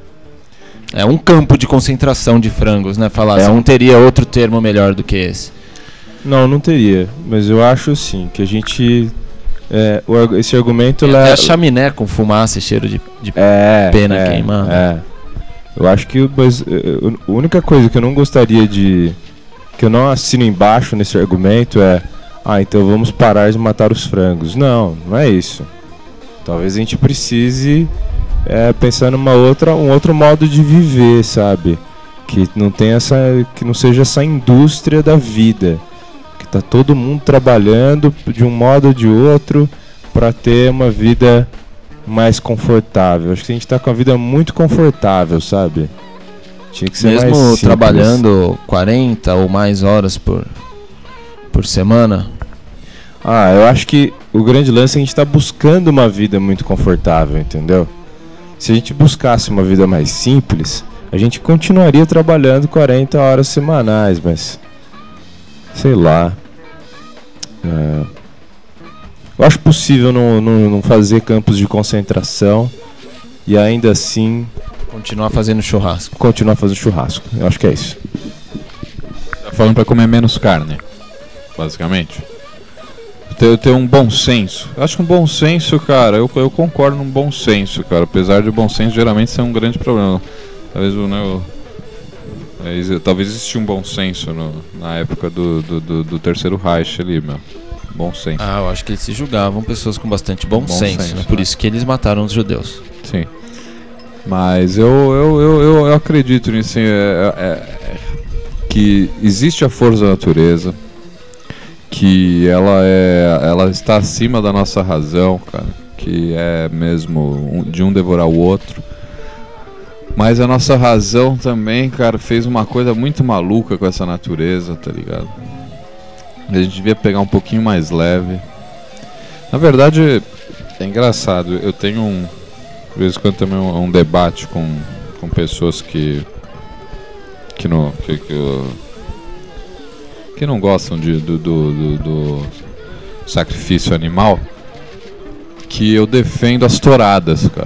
É um campo de concentração de frangos, né? Falácia. É um- Não teria outro termo melhor do que esse. Não, não teria, mas eu acho sim que a gente é, o argu- esse argumento Tem lá até a chaminé com fumaça e cheiro de, de é pena é, queimando. É. Eu acho que mas, eh, a única coisa que eu não gostaria de que eu não assino embaixo nesse argumento é: ah, então vamos parar de matar os frangos. Não, não é isso. Talvez a gente precise é, pensar numa outra, um outro modo de viver, sabe? Que não tenha essa, que não seja essa indústria da vida, que tá todo mundo trabalhando de um modo ou de outro para ter uma vida mais confortável. Acho que a gente tá com a vida muito confortável, sabe? Tinha que ser mais Mesmo simples. trabalhando quarenta ou mais horas por, por semana. Ah, eu acho que o grande lance é que a gente tá buscando uma vida muito confortável, entendeu? Se a gente buscasse uma vida mais simples, a gente continuaria trabalhando quarenta horas semanais, mas sei lá. É, eu acho possível não, não, não fazer campos de concentração e ainda assim Continuar fazendo churrasco. continuar fazendo churrasco. Eu acho que é isso. Tá falando pra comer menos carne, basicamente. Ter, ter um bom senso. Eu acho que um bom senso, cara, eu, eu concordo num bom senso, cara. Apesar de bom senso geralmente ser um grande problema. Talvez o, né, o é, exi- talvez existia um bom senso no, na época do, do, do, do terceiro Reich ali, meu. Bom senso. Ah, eu acho que eles se julgavam pessoas com bastante bom, Bom senso, senso, né? Por né? isso que eles mataram os judeus. Sim. Mas eu, eu, eu, eu, eu acredito nisso, assim, é, é, é, que existe a força da natureza, que ela, é, ela está acima da nossa razão, cara, que é mesmo um- de um devorar o outro. Mas a nossa razão também, cara, fez uma coisa muito maluca com essa natureza, tá ligado? A gente devia pegar um pouquinho mais leve. Na verdade, é engraçado, eu tenho um... De vez em quando também um, um debate com, com pessoas que que não que, que, que não gostam de, do, do, do, do sacrifício animal, que eu defendo as touradas, cara.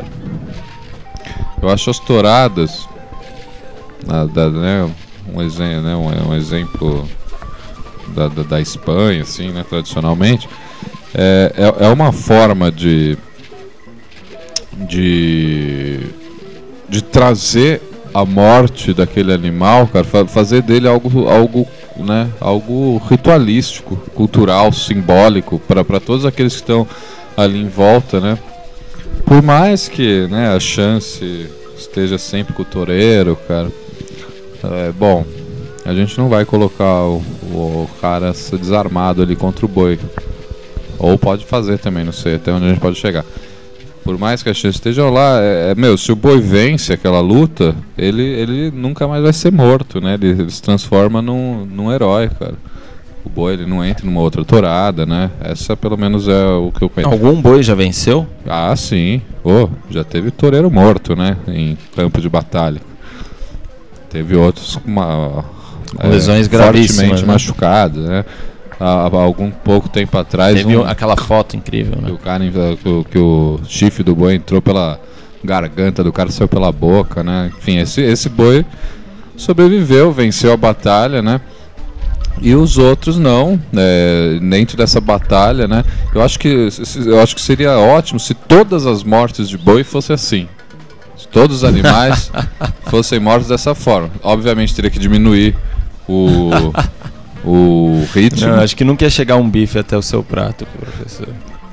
Eu acho as touradas, na, da, né, um, exemplo, né, um, um exemplo da, da, da Espanha, assim, né, tradicionalmente, é, é, é uma forma de de de trazer a morte daquele animal, cara, fa- fazer dele algo, algo, né, algo ritualístico, cultural, simbólico, para todos aqueles que estão ali em volta, né? Por mais que, né, a chance esteja sempre com o toureiro, cara, é, bom, a gente não vai colocar o, o cara desarmado ali contra o boi. Ou pode fazer também, não sei até onde a gente pode chegar. Por mais que a chance esteja lá, é, é, meu, se o boi vence aquela luta, ele, ele nunca mais vai ser morto, né? Ele, ele se transforma num, num herói, cara. O boi, ele não entra numa outra tourada, né? Essa pelo menos é o que eu conheço. Algum boi já venceu? Ah, sim. Oh, já teve toureiro morto, né? Em campo de batalha. Teve outros com uma, com lesões gravíssimas, fortemente né? machucados, né? Há, há algum pouco tempo atrás... Teve um, aquela foto incrível, né? que o, cara, que, o, que o chifre do boi entrou pela garganta do cara, saiu pela boca, né? Enfim, esse, esse boi sobreviveu, venceu a batalha, né? E os outros não, é, dentro dessa batalha, né? Eu acho que, eu acho que seria ótimo se todas as mortes de boi fossem assim. Se todos os animais fossem mortos dessa forma. Obviamente teria que diminuir o... o ritmo. Não, acho que nunca ia chegar um bife até o seu prato, professor.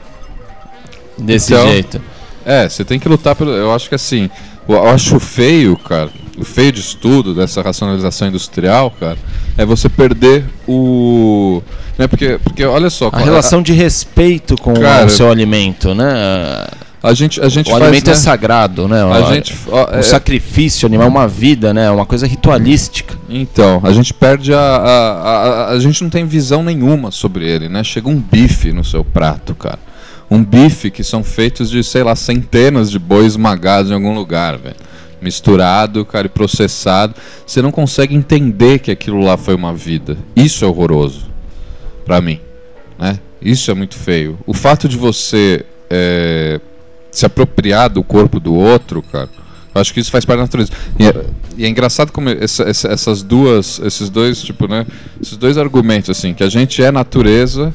Desse então, jeito. É, você tem que lutar pelo... Eu acho que assim, eu acho feio, cara, o feio de estudo dessa racionalização industrial, cara, é você perder o... Né, porque, porque, olha só... A relação de respeito com cara, o seu alimento, né? A gente, a gente o faz, alimento né? é sagrado, né? A o, gente, ó, o é... sacrifício animal é uma vida, né? É uma coisa ritualística. Então, a gente perde a a, a... a gente não tem visão nenhuma sobre ele, né? Chega um bife no seu prato, cara. Um bife que são feitos de, sei lá, centenas de bois esmagados em algum lugar, velho. Misturado, cara, e processado. Você não consegue entender que aquilo lá foi uma vida. Isso é horroroso, pra mim, né? Isso é muito feio. O fato de você... É... se apropriar do corpo do outro, cara, eu acho que isso faz parte da natureza. E é, e é engraçado como essa, essa, essas duas, esses dois, tipo, né, esses dois argumentos, assim, que a gente é natureza,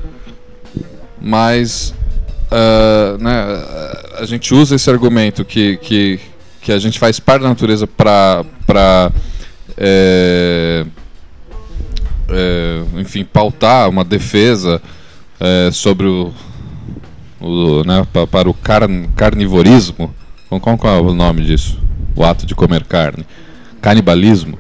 mas, uh, né, a gente usa esse argumento que, que, que a gente faz parte da natureza para, para, é, é, enfim, pautar uma defesa é, sobre o O, né, pa, para o carn, carnivorismo. Qual, qual é o nome disso? O ato de comer carne. Canibalismo.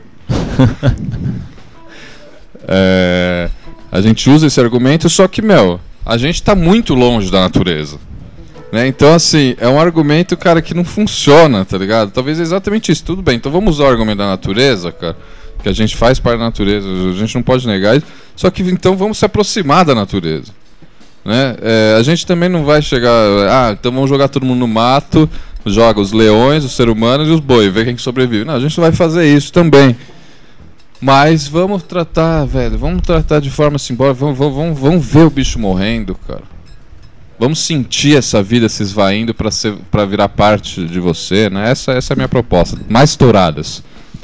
é, a gente usa esse argumento, só que, meu, a gente está muito longe da natureza, né? Então, assim, é um argumento, cara, que não funciona, tá ligado? Talvez é exatamente isso. Tudo bem, então vamos usar o argumento da natureza, cara, que a gente faz parte da natureza, a gente não pode negar isso. Só que, então, vamos se aproximar da natureza. Né? É, a gente também não vai chegar... Ah, então vamos jogar todo mundo no mato, joga os leões, os seres humanos e os bois, ver quem que sobrevive. Não, a gente não vai fazer isso também. Mas vamos tratar, velho, vamos tratar de forma simbólica, vamos, vamos, vamos ver o bicho morrendo, cara. Vamos sentir essa vida se esvaindo pra, ser, pra virar parte de você, né? Essa, essa é a minha proposta. Mais touradas.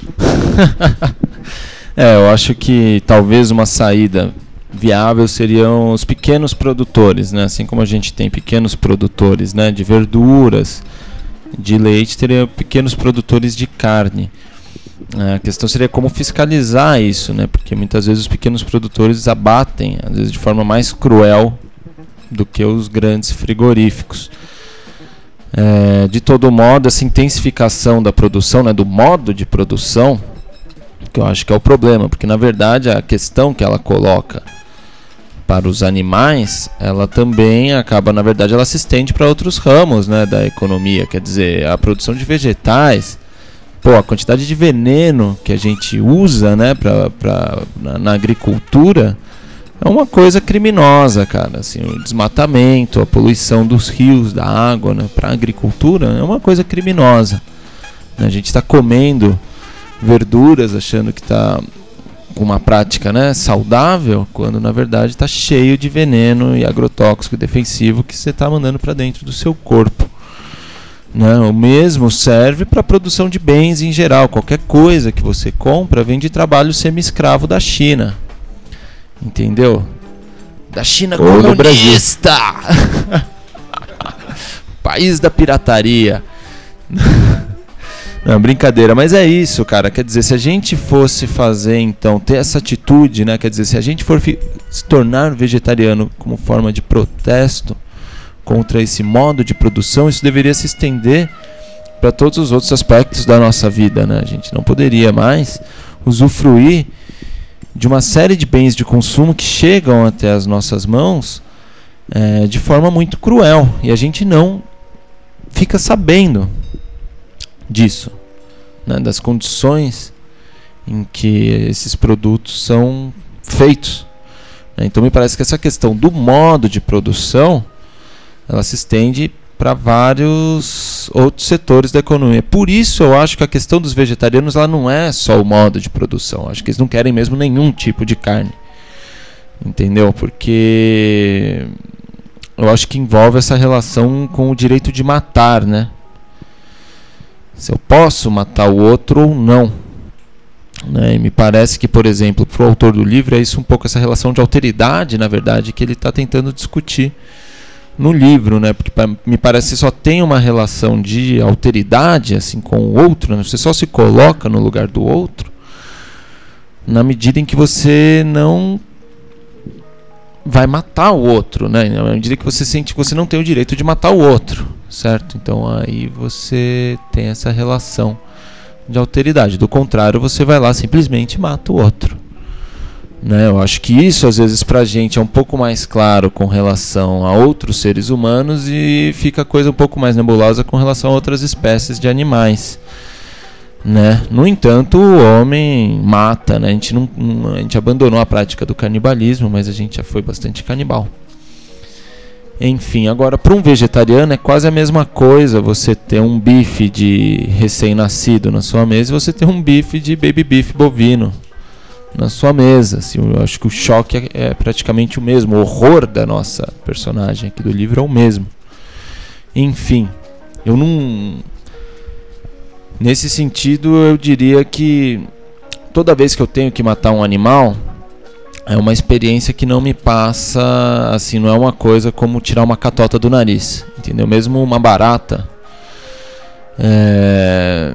É, eu acho que talvez uma saída viável seriam os pequenos produtores, né? Assim como a gente tem pequenos produtores, né, de verduras, de leite, teria pequenos produtores de carne. A questão seria como fiscalizar isso, né? Porque muitas vezes os pequenos produtores abatem, às vezes de forma mais cruel do que os grandes frigoríficos. É, de todo modo, essa intensificação da produção, né, do modo de produção, que eu acho que é o problema, porque na verdade a questão que ela coloca para os animais, ela também acaba, na verdade, ela se estende para outros ramos, né, da economia. Quer dizer, a produção de vegetais, pô, a quantidade de veneno que a gente usa, né, pra, pra, na, na agricultura é uma coisa criminosa, cara. Assim, o desmatamento, a poluição dos rios, da água, né, para a agricultura é uma coisa criminosa. A gente está comendo verduras achando que está com uma prática, né, saudável, quando na verdade está cheio de veneno e agrotóxico defensivo que você está mandando para dentro do seu corpo. Né? O mesmo serve para a produção de bens em geral. Qualquer coisa que você compra vem de trabalho semi-escravo da China. Entendeu? Da China Ou comunista! País da pirataria. Não, brincadeira, mas é isso, cara. Quer dizer, se a gente fosse fazer, então, ter essa atitude, né? Quer dizer, se a gente for fi- se tornar vegetariano como forma de protesto contra esse modo de produção, isso deveria se estender para todos os outros aspectos da nossa vida, né? A gente não poderia mais usufruir de uma série de bens de consumo que chegam até as nossas mãos é, de forma muito cruel, e a gente não fica sabendo disso, né? Das condições em que esses produtos são feitos, né? Então me parece que essa questão do modo de produção, ela se estende para vários outros setores da economia. Por isso eu acho que a questão dos vegetarianos, ela não é só o modo de produção. Acho que eles não querem mesmo nenhum tipo de carne. Entendeu? Porque eu acho que envolve essa relação com o direito de matar, né? Se eu posso matar o outro ou não. Né? E me parece que, por exemplo, para o autor do livro, é isso um pouco essa relação de alteridade, na verdade, que ele está tentando discutir no livro, né? Porque me parece que só tem uma relação de alteridade assim com o outro, né? Você só se coloca no lugar do outro na medida em que você não vai matar o outro, né? Na medida que você sente que você não tem o direito de matar o outro, certo? Então aí você tem essa relação de alteridade. Do contrário, você vai lá simplesmente e mata o outro. Né, eu acho que isso às vezes pra gente é um pouco mais claro com relação a outros seres humanos e fica a coisa um pouco mais nebulosa com relação a outras espécies de animais, né? No entanto, o homem mata, né? A gente não, a gente abandonou a prática do canibalismo, mas a gente já foi bastante canibal. Enfim, agora para um vegetariano é quase a mesma coisa você ter um bife de recém-nascido na sua mesa e você ter um bife de baby beef bovino na sua mesa. Assim, eu acho que o choque é, é praticamente o mesmo. O horror da nossa personagem aqui do livro é o mesmo. Enfim, eu não... Nesse sentido, eu diria que toda vez que eu tenho que matar um animal, é uma experiência que não me passa, assim, não é uma coisa como tirar uma catota do nariz, entendeu? Mesmo uma barata, é...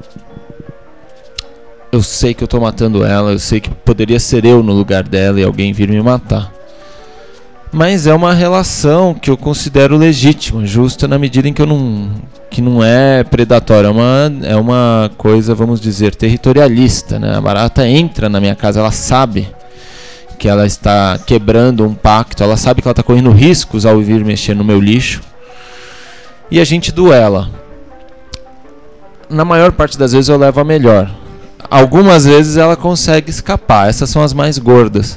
eu sei que eu estou matando ela, eu sei que poderia ser eu no lugar dela e alguém vir me matar. Mas é uma relação que eu considero legítima, justa na medida em que eu não, que não é predatória, é uma, é uma coisa, vamos dizer, territorialista, né? A barata entra na minha casa, ela sabe que ela está quebrando um pacto, ela sabe que ela está correndo riscos ao vir mexer no meu lixo, e a gente duela. Na maior parte das vezes eu levo a melhor. Algumas vezes ela consegue escapar. Essas são as mais gordas.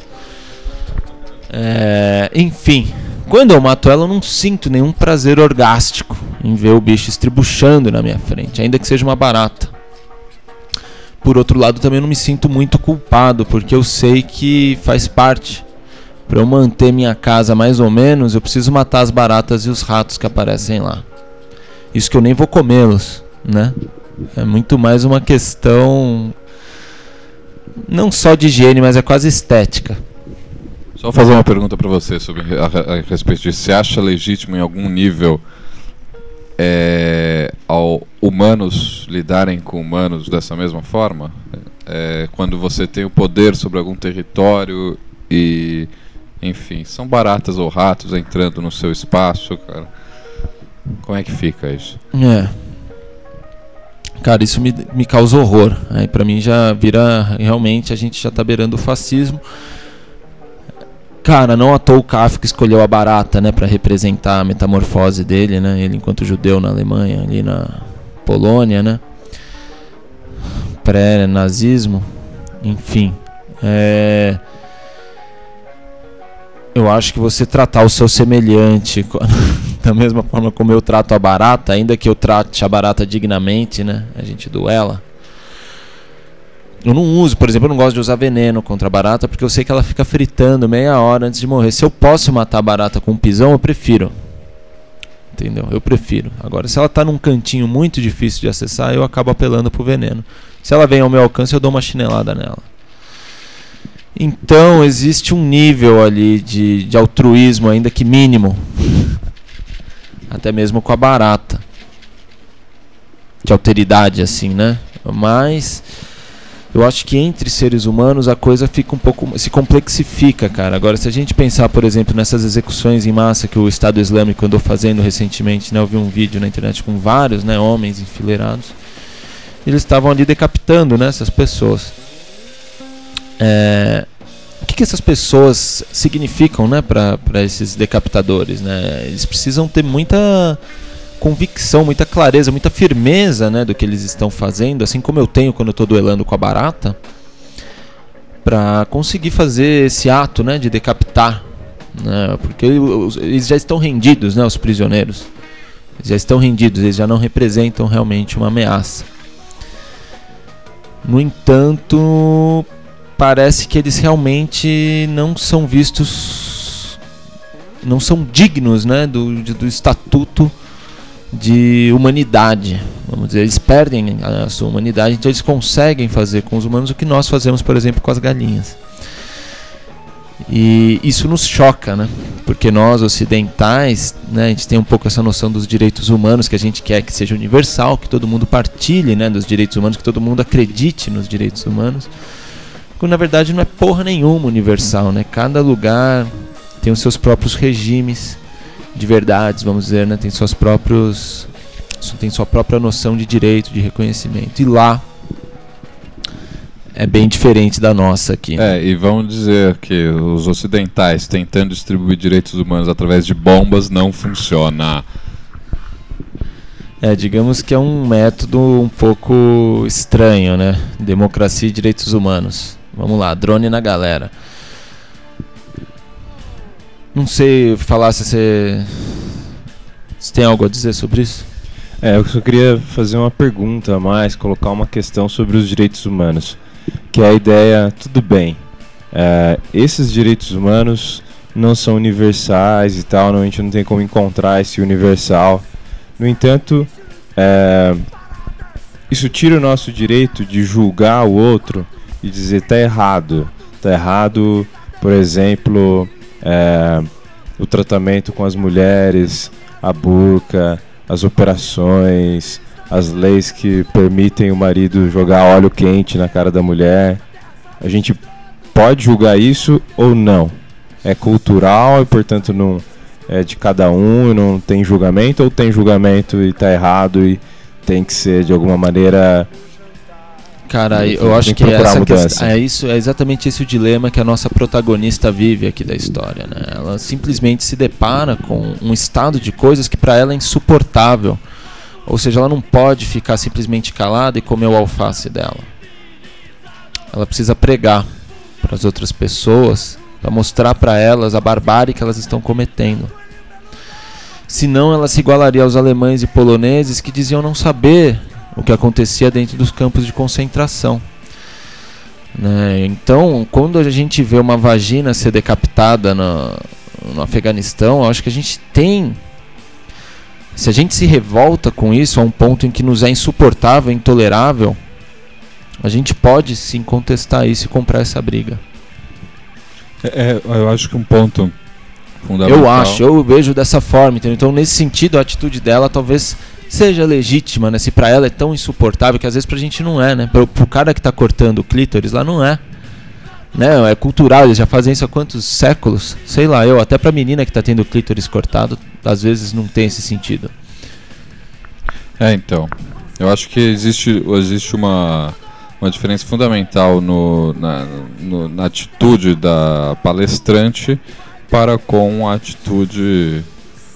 É, enfim, quando eu mato ela, eu não sinto nenhum prazer orgástico em ver o bicho estribuchando na minha frente, ainda que seja uma barata. Por outro lado, também não me sinto muito culpado, porque eu sei que faz parte. Para eu manter minha casa mais ou menos, eu preciso matar as baratas e os ratos que aparecem lá. Isso que eu nem vou comê-los, né? É muito mais uma questão não só de higiene, mas é quase estética. Só fazer uma pergunta para você sobre a, a, a respeito disso. Você acha legítimo em algum nível é, ao humanos lidarem com humanos dessa mesma forma? É, quando você tem o poder sobre algum território e, enfim, são baratas ou ratos entrando no seu espaço, cara. Como é que fica isso? É. Cara, isso me, me causa horror. Aí pra mim já vira, realmente, a gente já tá beirando o fascismo. Cara, não à toa o Kafka escolheu a barata, né, pra representar a metamorfose dele, né, ele enquanto judeu na Alemanha, ali na Polônia, né, pré-nazismo, enfim. É... Eu acho que você tratar o seu semelhante da mesma forma como eu trato a barata, ainda que eu trate a barata dignamente, né? A gente duela. Eu não uso, por exemplo, eu não gosto de usar veneno contra a barata, porque eu sei que ela fica fritando meia hora antes de morrer. Se eu posso matar a barata com um pisão, eu prefiro. Entendeu? Eu prefiro. Agora, se ela está num cantinho muito difícil de acessar, eu acabo apelando pro veneno. Se ela vem ao meu alcance, eu dou uma chinelada nela. Então, existe um nível ali de, de altruísmo, ainda que mínimo. Até mesmo com a barata. de alteridade, assim, né? Mas eu acho que entre seres humanos a coisa fica um pouco, se complexifica, cara. Agora, se a gente pensar, por exemplo, nessas execuções em massa que o Estado Islâmico andou fazendo recentemente, né? Eu vi um vídeo na internet com vários, né, homens enfileirados. Eles estavam ali decapitando, né, essas pessoas. É... O que, que essas pessoas significam, né, para esses decapitadores, né? Eles precisam ter muita convicção, muita clareza, muita firmeza, né, do que eles estão fazendo, assim como eu tenho quando eu estou duelando com a barata, para conseguir fazer esse ato, né, de decapitar, né, porque eles já estão rendidos, né, os prisioneiros, eles já estão rendidos, eles já não representam realmente uma ameaça. No entanto, parece que eles realmente não são vistos, não são dignos, né, do, do estatuto de humanidade, vamos dizer. Eles perdem a sua humanidade, então eles conseguem fazer com os humanos o que nós fazemos, por exemplo, com as galinhas. E isso nos choca, né? Porque nós ocidentais, né, a gente tem um pouco essa noção dos direitos humanos, que a gente quer que seja universal, que todo mundo partilhe, né, dos direitos humanos, que todo mundo acredite nos direitos humanos, quando na verdade não é porra nenhuma universal, né? Cada lugar tem os seus próprios regimes de verdades, vamos dizer, né? Tem seus próprios, tem sua própria noção de direito, de reconhecimento. E lá é bem diferente da nossa aqui. É, e vamos dizer que os ocidentais tentando distribuir direitos humanos através de bombas não funciona. É, digamos que é um método um pouco estranho, né? Democracia e direitos humanos. Vamos lá, drone na galera. Não sei falar se você, você tem algo a dizer sobre isso? É, eu só queria fazer uma pergunta a mais, colocar uma questão sobre os direitos humanos. Que é a ideia, tudo bem, é, esses direitos humanos não são universais e tal, não, a gente não tem como encontrar esse universal. No entanto, é, isso tira o nosso direito de julgar o outro e dizer tá errado. Tá errado, por exemplo, é, o tratamento com as mulheres, a burca, as operações, as leis que permitem o marido jogar óleo quente na cara da mulher. A gente pode julgar isso ou não? É cultural e, portanto, não é de cada um e não tem julgamento, ou tem julgamento e está errado e tem que ser de alguma maneira... Cara, eu acho que essa questão, é, isso, é exatamente esse o dilema que a nossa protagonista vive aqui da história, né? Ela simplesmente se depara com um estado de coisas que para ela é insuportável. Ou seja, ela não pode ficar simplesmente calada e comer o alface dela. Ela precisa pregar para as outras pessoas, para mostrar para elas a barbárie que elas estão cometendo. Senão ela se igualaria aos alemães e poloneses que diziam não saber o que acontecia dentro dos campos de concentração, né? Então, quando a gente vê uma vagina ser decapitada no, no Afeganistão, eu acho que a gente tem... Se a gente se revolta com isso a um ponto em que nos é insuportável, intolerável, a gente pode sim contestar isso e comprar essa briga. É, eu acho que um ponto fundamental... Eu acho, eu vejo dessa forma, entendeu? Então, nesse sentido, a atitude dela talvez seja legítima, né? Se pra ela é tão insuportável, que às vezes pra gente não é, né? Pro, pro cara que tá cortando o clítoris lá não é. Né? É cultural, eles já fazem isso há quantos séculos? Sei lá, eu, até pra menina que tá tendo o clítoris cortado, às vezes não tem esse sentido. É, então, eu acho que existe, existe uma, uma diferença fundamental no, na, no, na atitude da palestrante para com a atitude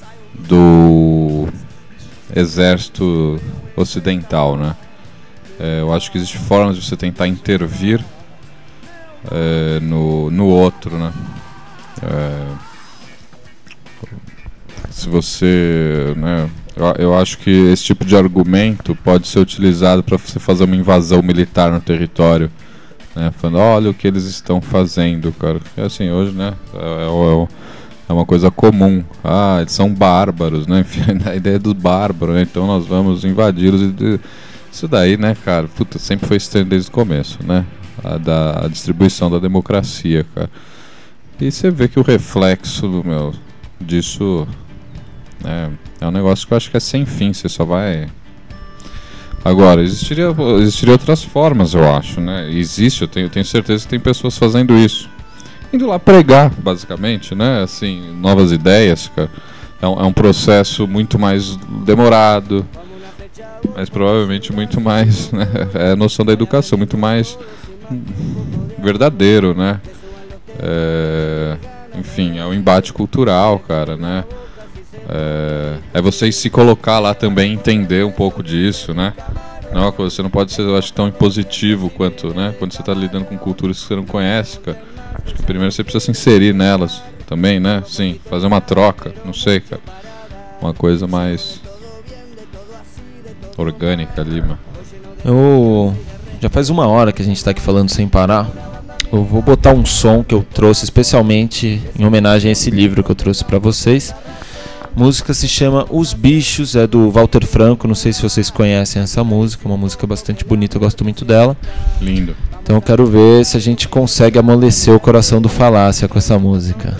do exército ocidental, né? É, eu acho que existe formas de você tentar intervir é, no, no outro, né? É, se você, né? Eu, eu acho que esse tipo de argumento pode ser utilizado para você fazer uma invasão militar no território, né? Falando, olha o que eles estão fazendo, cara. É assim, hoje, né? É, é, é uma coisa comum. Ah, eles são bárbaros, né? Enfim, a ideia dos bárbaros, né? Então nós vamos invadi-los. E... Isso daí, né, cara? Puta, sempre foi estranho desde o começo, né? A, da, a distribuição da democracia, cara. E você vê que o reflexo, meu, disso é, é um negócio que eu acho que é sem fim. Você só vai Agora, existiria, existiria outras formas, eu acho, né? Existe, eu tenho, eu tenho certeza que tem pessoas fazendo isso. Indo lá pregar, basicamente, né? Assim, novas ideias, cara. É um, é um processo muito mais demorado, mas provavelmente muito mais, né? É a noção da educação, muito mais verdadeiro, né? É, enfim, é o embate cultural, cara, né? É, é você se colocar lá também, entender um pouco disso, né? Não é uma coisa, você não pode ser, eu acho, tão impositivo quanto, né? Quando você está lidando com culturas que você não conhece, cara. Acho que primeiro você precisa se inserir nelas também, né? Sim, fazer uma troca, não sei, cara. Uma coisa mais orgânica ali, mano. Eu... Já faz uma hora que a gente tá aqui falando sem parar. Eu vou botar um som que eu trouxe especialmente em homenagem a esse livro que eu trouxe pra vocês. A música se chama Os Bichos, é do Walter Franco. Não sei se vocês conhecem essa música, uma música bastante bonita, eu gosto muito dela. Lindo. Então eu quero ver se a gente consegue amolecer o coração do Falácia com essa música.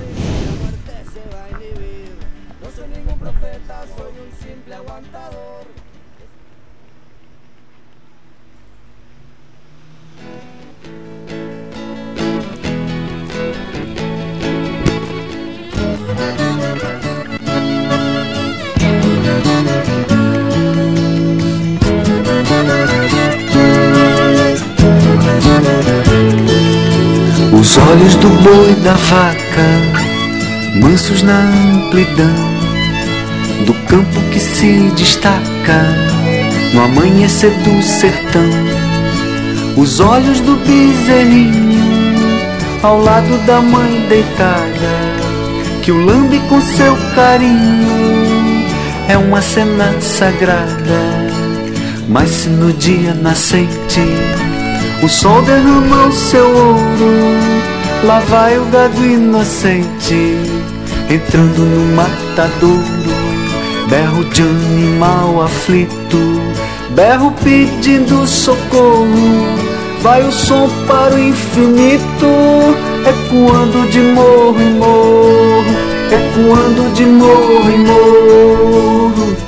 Os olhos do boi da vaca, mansos na amplidão do campo que se destaca no amanhecer do sertão. Os olhos do bezerrinho ao lado da mãe deitada, que o lambe com seu carinho, é uma cena sagrada. Mas se no dia nascente o sol derrama o seu ouro, lá vai o gado inocente entrando no matadouro. Berro de animal aflito, berro pedindo socorro. Vai o som para o infinito, ecoando de morro em morro, ecoando de morro em morro.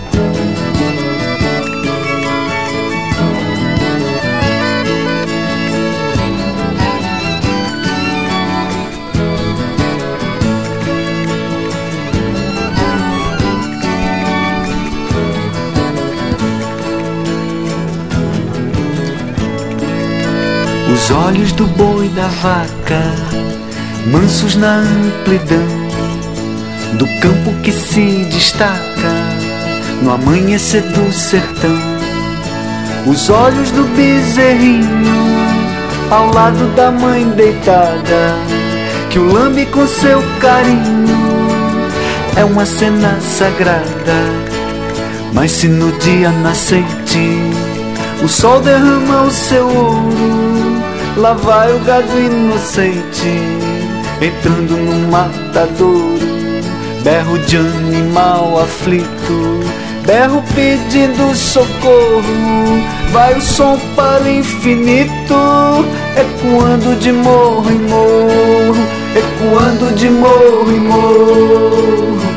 Os olhos do boi da vaca, mansos na amplidão do campo que se destaca no amanhecer do sertão. Os olhos do bezerrinho ao lado da mãe deitada, que o lambe com seu carinho, é uma cena sagrada. Mas se no dia nascente o sol derrama o seu ouro, lá vai o gado inocente entrando no matadouro. Berro de animal aflito, berro pedindo socorro. Vai o som para o infinito, ecoando de morro em morro, ecoando de morro em morro.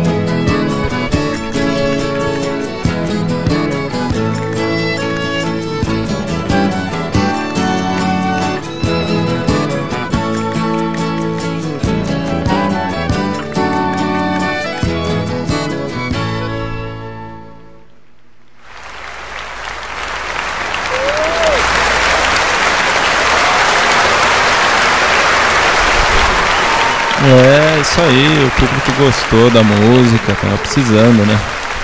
É, isso aí, o público gostou da música, tava precisando, né?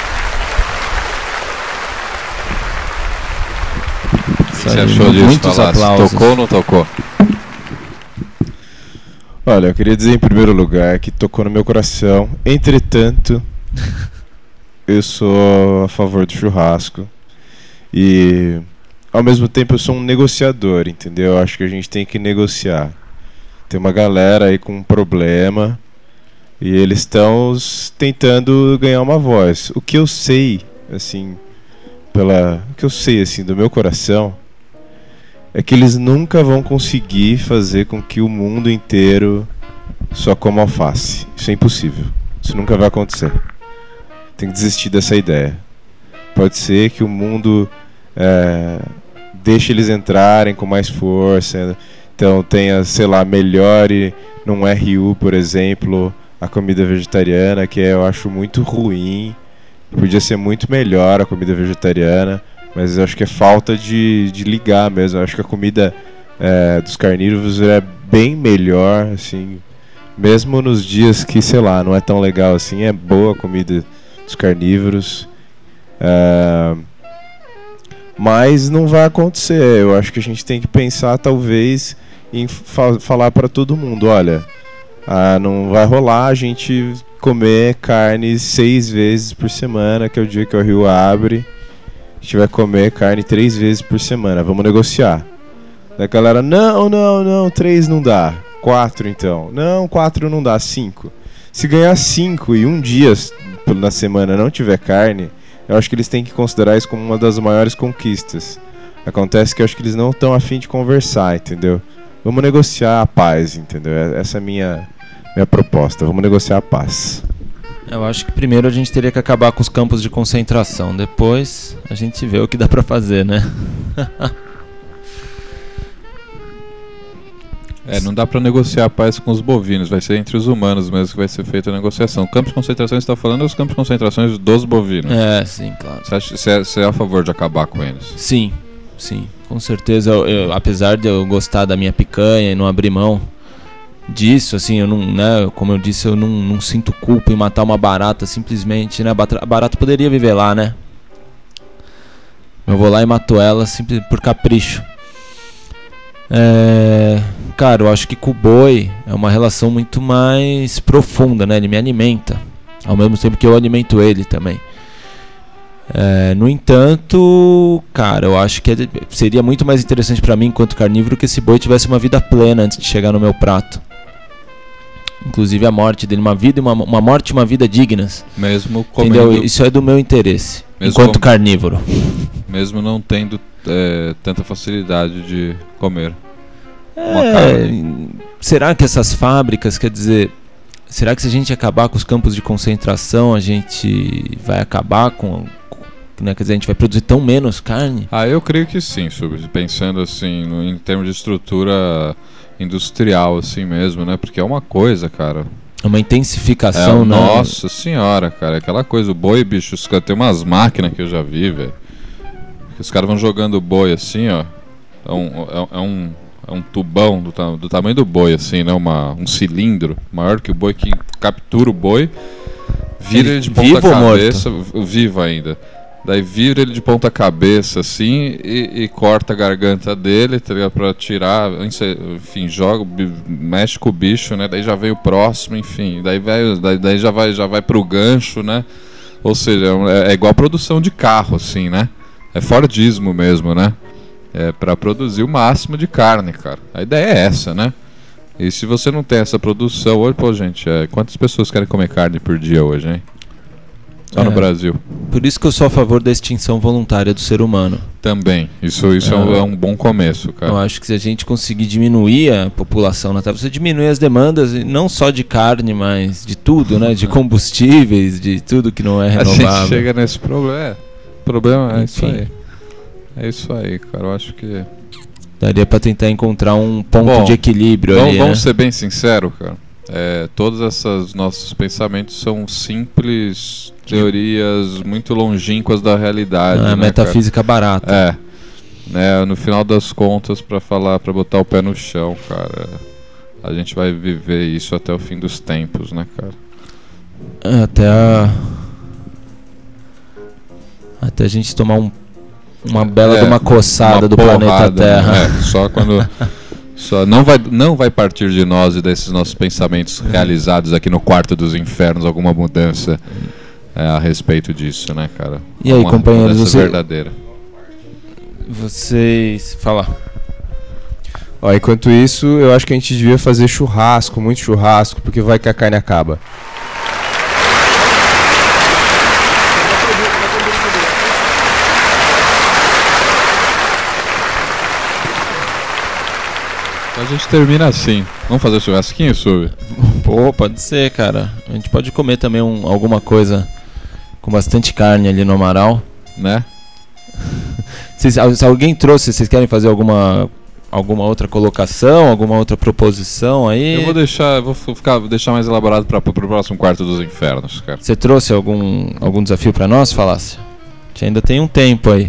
O que você achou disso? Muitos aplausos. Tocou ou não tocou? Olha, eu queria dizer em primeiro lugar que tocou no meu coração. Entretanto, eu sou a favor do churrasco. E ao mesmo tempo eu sou um negociador, entendeu? Eu acho que a gente tem que negociar. Tem uma galera aí com um problema e eles estão tentando ganhar uma voz. O que eu sei, assim, pela, o que eu sei assim do meu coração é que eles nunca vão conseguir fazer com que o mundo inteiro só coma alface. Isso é impossível. Isso nunca vai acontecer. Tem que desistir dessa ideia. Pode ser que o mundo é, deixa eles entrarem com mais força. Então tenha, sei lá, melhore num R U, por exemplo, a comida vegetariana, que eu acho muito ruim. Podia ser muito melhor a comida vegetariana, mas eu acho que é falta de, de ligar mesmo. Eu acho que a comida é, dos carnívoros é bem melhor, assim, mesmo nos dias que, sei lá, não é tão legal assim, é boa a comida dos carnívoros. É, mas não vai acontecer. Eu acho que a gente tem que pensar, talvez, em fa- falar para todo mundo, olha, ah, não vai rolar a gente comer carne seis vezes por semana, que é o dia que o rio abre. A gente vai comer carne três vezes por semana. Vamos negociar. Daí a galera, não, não, não, três não dá. Quatro então. Não, quatro não dá, cinco. Se ganhar cinco e um dia na semana não tiver carne, eu acho que eles têm que considerar isso como uma das maiores conquistas. Acontece que eu acho que eles não estão a fim de conversar, entendeu? Vamos negociar a paz, entendeu? Essa é a minha... minha proposta, vamos negociar a paz. Eu acho que primeiro a gente teria que acabar com os campos de concentração. Depois a gente vê o que dá pra fazer, né? É, não dá pra negociar a paz com os bovinos, vai ser entre os humanos mesmo que vai ser feita a negociação. Campos de concentração, você está falando dos campos de concentração dos bovinos. É, sim, claro. Você, acha, você, é, você é a favor de acabar com eles? Sim, sim. Com certeza, eu, eu, apesar de eu gostar da minha picanha e não abrir mão disso, assim, eu não, né, como eu disse, eu não, não sinto culpa em matar uma barata simplesmente, né, a barata poderia viver lá, né, eu vou lá e mato ela simples por capricho. É, cara, eu acho que com o boi é uma relação muito mais profunda, né, ele me alimenta, ao mesmo tempo que eu alimento ele também. É, no entanto, cara, eu acho que seria muito mais interessante pra mim enquanto carnívoro que esse boi tivesse uma vida plena antes de chegar no meu prato. Inclusive a morte dele, uma vida, uma, uma morte e uma vida dignas. Mesmo comendo... Entendeu? Isso é do meu interesse, mesmo enquanto com... carnívoro. Mesmo não tendo é, tanta facilidade de comer uma é, carne. Será que essas fábricas, quer dizer... Será que se a gente acabar com os campos de concentração, a gente vai acabar com... Né, quer dizer, a gente vai produzir tão menos carne? Ah, eu creio que sim, pensando assim, no, em termos de estrutura industrial, assim mesmo, né? Porque é uma coisa, cara. É uma intensificação, é, né? Nossa senhora, cara, aquela coisa, o boi, bicho, os caras tem umas máquinas que eu já vi, velho. Os caras vão jogando o boi assim, ó. É um, é, é um, é um tubão do, do tamanho do boi, assim, né? Uma, um cilindro maior que o boi, que captura o boi, vira ele de ponta cabeça, vivo ainda. Daí vira ele de ponta cabeça assim e, e corta a garganta dele, tá ligado? Pra tirar, enfim, joga, mexe com o bicho, né? Daí já vem o próximo, enfim. Daí, vai, daí, daí já, vai, já vai pro gancho, né? Ou seja, é, é igual a produção de carro, assim, né? É Fordismo mesmo, né? É pra produzir o máximo de carne, cara. A ideia é essa, né? E se você não tem essa produção hoje, pô, gente, é, quantas pessoas querem comer carne por dia hoje, hein? Só é, no Brasil. Por isso que eu sou a favor da extinção voluntária do ser humano. Também. Isso, isso é, um, é um bom começo, cara. Eu acho que se a gente conseguir diminuir a população na Terra, você diminui as demandas, não só de carne, mas de tudo, né? De combustíveis, de tudo que não é renovável. A gente chega nesse problema. É, o problema é Enfim. isso aí. É isso aí, cara. Eu acho que... Daria pra tentar encontrar um ponto Bom, de equilíbrio vamos, ali, Vamos né? ser bem sinceros, cara. É, todos esses nossos pensamentos são simples teorias muito longínquas da realidade. Ah, né, metafísica cara? barata. É, né, no final das contas, para falar, para botar o pé no chão, cara, a gente vai viver isso até o fim dos tempos, né, cara? É, até a... até a gente tomar um, uma bela é, de uma coçada uma do porrada, planeta Terra. Né? Só quando... Só não, vai, não vai partir de nós e desses nossos pensamentos realizados aqui no quarto dos infernos alguma mudança é, a respeito disso, né, cara? E aí, uma companheiros, você... verdadeira. Vocês... Fala. Ó, enquanto isso, eu acho que a gente devia fazer churrasco, muito churrasco, porque vai que a carne acaba. A gente termina assim. Vamos fazer churrasquinho, Sub? Pô, pode ser, cara. A gente pode comer também um, alguma coisa com bastante carne ali no Amaral. Né? Vocês, se alguém trouxe, vocês querem fazer alguma, alguma outra colocação, alguma outra proposição aí? Eu vou deixar, vou ficar, deixar mais elaborado para o próximo quarto dos infernos, cara. Você trouxe algum, algum desafio para nós, Falácia? A gente ainda tem um tempo aí.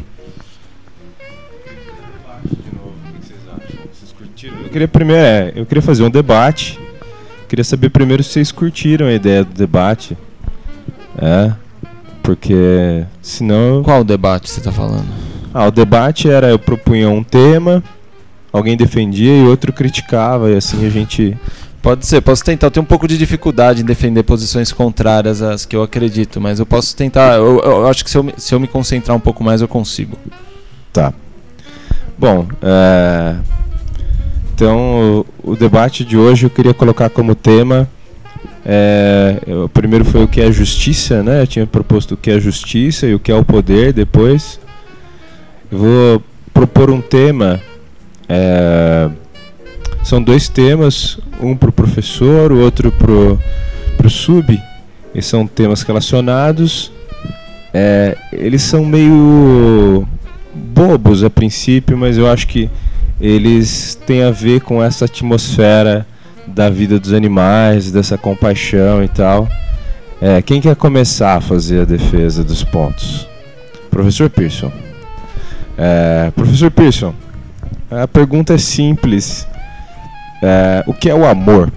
Eu queria primeiro, é, eu queria fazer um debate. Queria saber primeiro se vocês curtiram a ideia do debate. É, porque senão... Qual debate você está falando? Ah, o debate era, eu propunha um tema, alguém defendia e outro criticava, e assim a gente... Pode ser, posso tentar. Eu tenho um pouco de dificuldade em defender posições contrárias às que eu acredito, mas eu posso tentar. Eu, eu acho que se eu, se eu me concentrar um pouco mais, eu consigo. Tá. Bom, é... então o, o debate de hoje eu queria colocar como tema... É, o primeiro foi o que é a justiça, né? Eu tinha proposto o que é a justiça e o que é o poder depois. Eu vou propor um tema, é, são dois temas, um para o professor, o outro para o sub, e são temas relacionados. É, eles são meio bobos a princípio, mas eu acho que eles têm a ver com essa atmosfera da vida dos animais, dessa compaixão e tal. É, quem quer começar a fazer a defesa dos pontos? Professor Pearson. É, professor Pearson, a pergunta é simples. É, o que é o amor?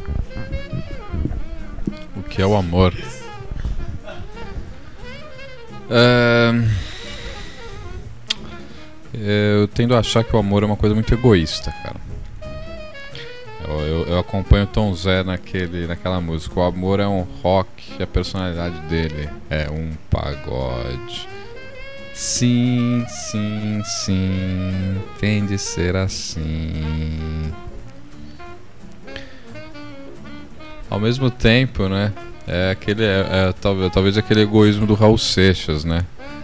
O que é o amor? É... Eu tendo a achar que o amor é uma coisa muito egoísta, cara. Eu, eu, eu acompanho o Tom Zé naquele, naquela música. O amor é um rock e a personalidade dele é um pagode. Sim, sim, sim, tem de ser assim. Ao mesmo tempo, né? É aquele, é, é, talvez, talvez aquele egoísmo do Raul Seixas, né?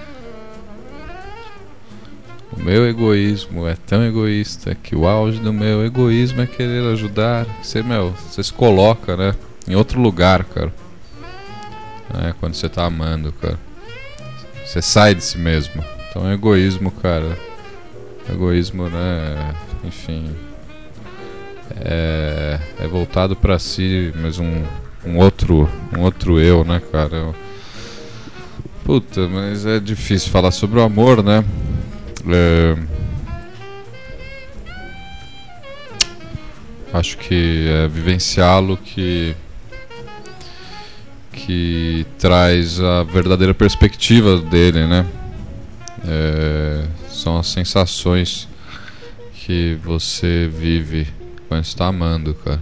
O meu egoísmo é tão egoísta que o auge do meu egoísmo é querer ajudar. Você, meu, você se coloca, né, em outro lugar, cara. É, quando você tá amando, cara. Você sai de si mesmo. Então, egoísmo, cara. Egoísmo, né, enfim. É, é voltado pra si, mas um, um outro, um outro eu, né, cara. Puta, mas é difícil falar sobre o amor, né? É, acho que é vivenciá-lo que que traz a verdadeira perspectiva dele, né? É, são as sensações que você vive quando está amando, cara.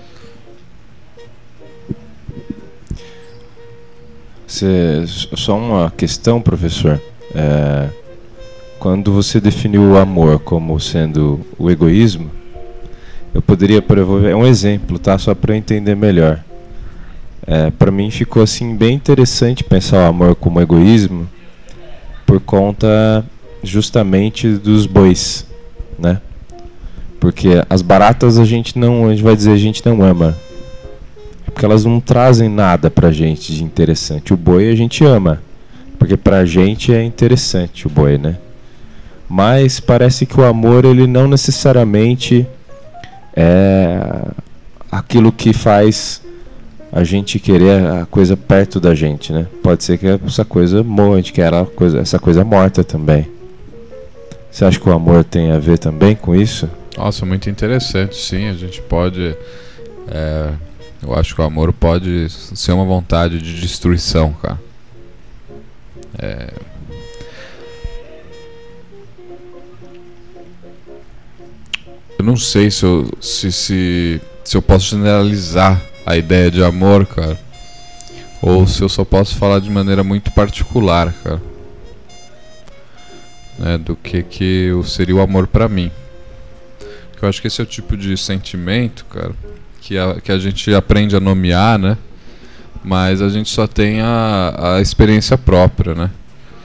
Cê, só uma questão, professor. É... Quando você definiu o amor como sendo o egoísmo, eu poderia prover um exemplo, tá? Só para eu entender melhor. É, para mim ficou assim bem interessante pensar o amor como egoísmo, por conta justamente dos bois, né? Porque as baratas a gente não, a gente vai dizer a gente não ama, porque elas não trazem nada pra gente de interessante. O boi a gente ama, porque pra gente é interessante o boi, né? Mas parece que o amor, ele não necessariamente é aquilo que faz a gente querer a coisa perto da gente, né? Pode ser que essa coisa morra, a gente quer a coisa, essa coisa morta também. Você acha que o amor tem a ver também com isso? Nossa, muito interessante, sim. A gente pode... É, eu acho que o amor pode ser uma vontade de destruição, cara. É... Eu não sei se eu, se, se, se eu posso generalizar a ideia de amor, cara, ou se eu só posso falar de maneira muito particular, cara, né, do que que seria o amor pra mim. Eu acho que esse é o tipo de sentimento, cara, que a, que a gente aprende a nomear, né, mas a gente só tem a, a experiência própria, né.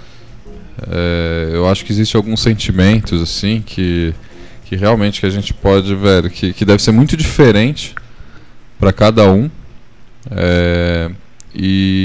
É, eu acho que existem alguns sentimentos, assim, que... que realmente que a gente pode, velho, que, que deve ser muito diferente para cada um, é,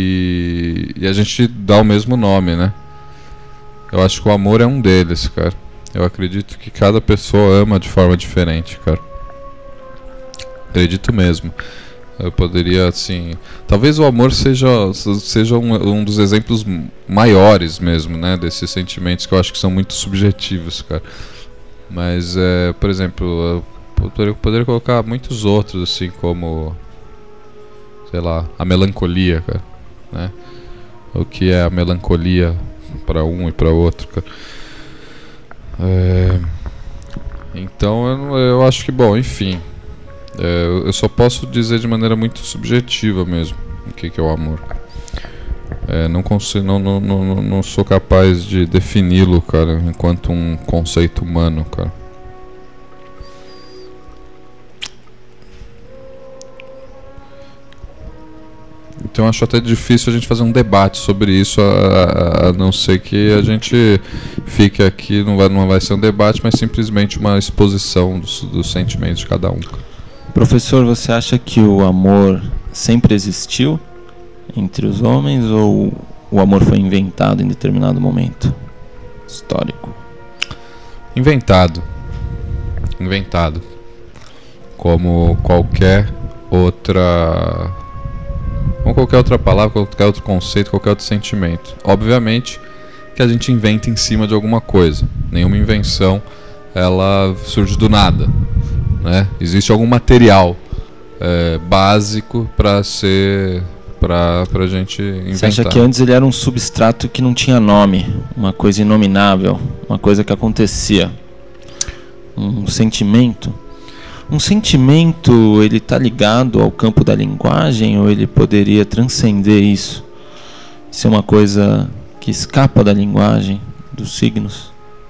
e, e a gente dá o mesmo nome, né? Eu acho que o amor é um deles, cara. Eu acredito que cada pessoa ama de forma diferente, cara. Acredito mesmo. Eu poderia, assim... Talvez o amor seja, seja um, um dos exemplos maiores mesmo, né? Desses sentimentos que eu acho que são muito subjetivos, cara. Mas, é, por exemplo, eu poderia, poderia colocar muitos outros, assim, como... Sei lá, a melancolia, cara. Né? O que é a melancolia para um e para outro, cara. É... Então, eu, eu acho que, bom, enfim... É, eu só posso dizer de maneira muito subjetiva mesmo o que, que é o amor. É, não, consigo, não, não, não, não sou capaz de defini-lo, cara, enquanto um conceito humano, cara. Então acho até difícil a gente fazer um debate sobre isso, a, a, a não ser que a gente fique aqui, não vai, não vai ser um debate, mas simplesmente uma exposição dos, dos sentimentos de cada um. Professor, você acha que o amor sempre existiu entre os homens ou o amor foi inventado em determinado momento histórico? Inventado. Inventado. Como qualquer outra... Como qualquer outra palavra, qualquer outro conceito, qualquer outro sentimento. Obviamente que a gente inventa em cima de alguma coisa. Nenhuma invenção, ela surge do nada. Né? Existe algum material é, básico para ser para a gente inventar. Você acha que antes ele era um substrato que não tinha nome, uma coisa inominável, uma coisa que acontecia, um sentimento? Um sentimento, ele está ligado ao campo da linguagem ou ele poderia transcender isso? Ser uma coisa que escapa da linguagem, dos signos?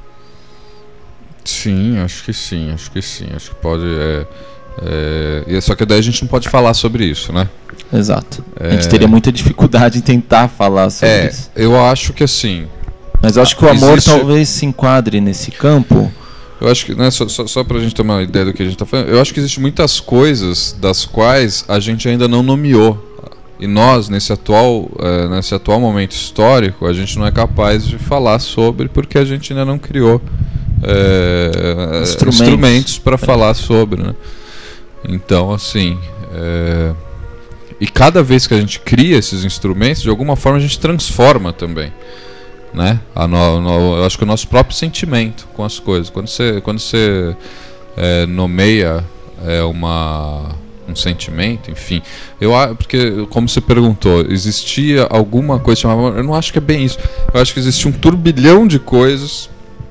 Sim, acho que sim, acho que sim, acho que pode. É, é, só que daí a gente não pode falar sobre isso, né? Exato. É, a gente teria muita dificuldade em tentar falar sobre é, isso. Eu acho que assim. Mas eu acho que o amor existe... talvez se enquadre nesse campo. Eu acho que, né, só, só, só pra gente ter uma ideia do que a gente tá falando, eu acho que existem muitas coisas das quais a gente ainda não nomeou. E nós, nesse atual, é, nesse atual momento histórico, a gente não é capaz de falar sobre porque a gente ainda não criou. É, instrumentos, instrumentos para falar sobre, né? Então, assim, é, e cada vez que a gente cria esses instrumentos, de alguma forma a gente transforma também, né? A no, no, eu acho que o nosso próprio sentimento com as coisas. Quando você, quando você é, nomeia é, uma, um sentimento, enfim, eu porque como você perguntou, existia alguma coisa chamada, eu não acho que é bem isso. Eu acho que existia um turbilhão de coisas.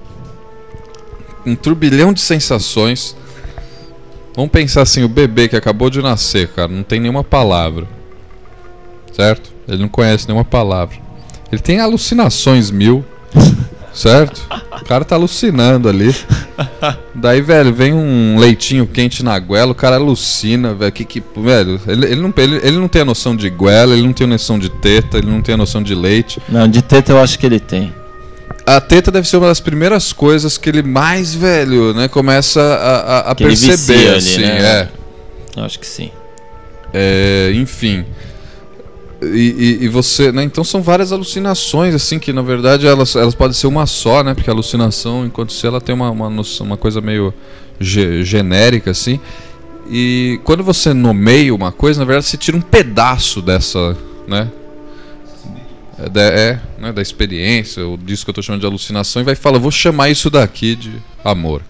Um turbilhão de sensações. Vamos pensar assim, o bebê que acabou de nascer, cara, não tem nenhuma palavra. Certo? Ele não conhece nenhuma palavra. Ele tem alucinações mil. Certo? O cara tá alucinando ali. Daí, velho, vem um leitinho quente na goela, o cara alucina, velho. Que, que, velho, ele, ele, não, ele, ele não tem a noção de goela, ele não tem a noção de teta, ele não tem a noção de leite. Não, de teta eu acho que ele tem. A teta deve ser uma das primeiras coisas que ele mais, velho, né, começa a, a, a perceber, ali, assim, né? É. Eu acho que sim. É, enfim. E, e, e você, né, então são várias alucinações, assim, que na verdade elas, elas podem ser uma só, né, porque a alucinação, enquanto se ela tem uma, uma, noção, uma coisa meio ge, genérica, assim, e quando você nomeia uma coisa, na verdade você tira um pedaço dessa, né, É, da, é, né, da experiência, ou disso que eu estou chamando de alucinação, e vai falar, vou chamar isso daqui de amor.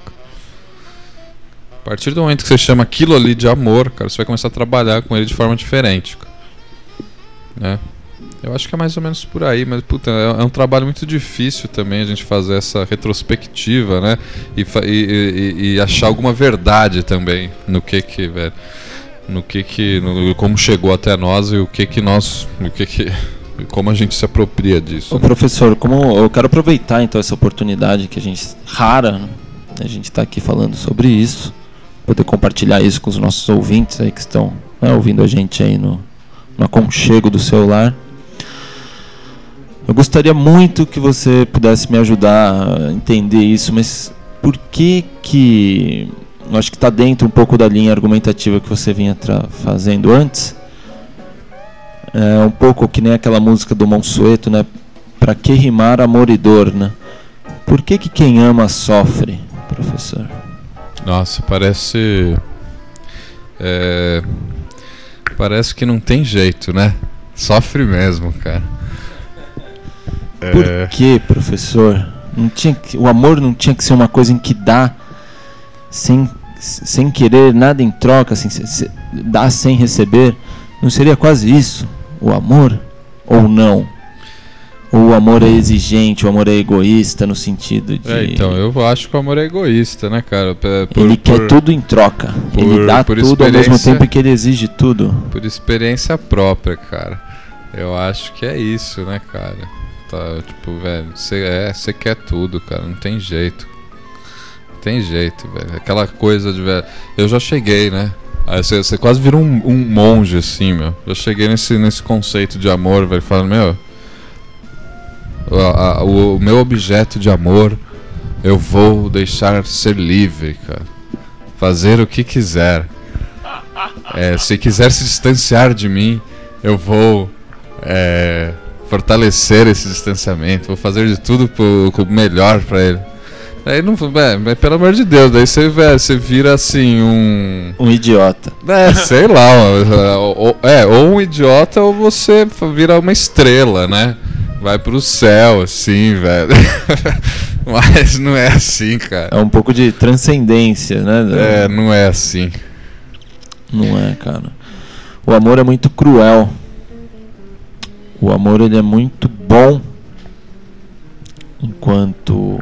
A partir do momento que você chama aquilo ali de amor, cara, você vai começar a trabalhar com ele de forma diferente. Né? Eu acho que é mais ou menos por aí, mas puta, é, é um trabalho muito difícil também a gente fazer essa retrospectiva, né? E, e, e, e achar alguma verdade também no que que, velho, no que que, no, como chegou até nós e o que que nós, o que que como a gente se apropria disso. Ô, né? Professor, como eu quero aproveitar então essa oportunidade que a gente rara, né? A gente está aqui falando sobre isso, poder compartilhar isso com os nossos ouvintes aí que estão, né, ouvindo a gente aí no, no aconchego do celular. Eu gostaria muito que você pudesse me ajudar a entender isso, mas por que que eu acho que está dentro um pouco da linha argumentativa que você vinha tra- fazendo antes. É um pouco que nem aquela música do Monsueto, né? Pra que rimar amor e dor, né? Por que que quem ama sofre, professor? Nossa, parece... É, parece que não tem jeito, né? Sofre mesmo, cara. Por É, que, professor? Não tinha que, o amor não tinha que ser uma coisa em que dá sem, sem querer nada em troca, assim, se, se, dá sem receber? Não seria quase isso? O amor? Ou não? Ou o amor é exigente, o amor é egoísta no sentido de... é, então, eu acho que o amor é egoísta, né, cara? Por, ele por, quer tudo em troca. por- ele dá por tudo ao mesmo experiência- tempo que ele exige tudo. por experiência própria, cara. Eu acho que é isso, né, cara? Tá, tipo, velho, você é, você quer tudo, cara, não tem jeito. Não tem jeito, velho. Aquela coisa de, velho, eu já cheguei, né? Aí você, você quase vira um, um monge, assim, meu. Eu cheguei nesse, nesse conceito de amor, velho, falando, meu, a- a- o, o meu objeto de amor, eu vou deixar ser livre, cara. Fazer o que quiser. É, se quiser se distanciar de mim, eu vou é, fortalecer esse distanciamento, vou fazer de tudo pro, pro melhor pra ele. Aí não, é, mas pelo amor de Deus, daí você, velho, você vira assim um, Um idiota. é, sei lá, ou, ou- é, ou um idiota ou você vira uma estrela, né? Vai pro céu, assim, velho. Mas não é assim, cara. É um pouco de transcendência, né? É, não é assim. Não é, cara. O amor é muito cruel. O amor, ele é muito bom enquanto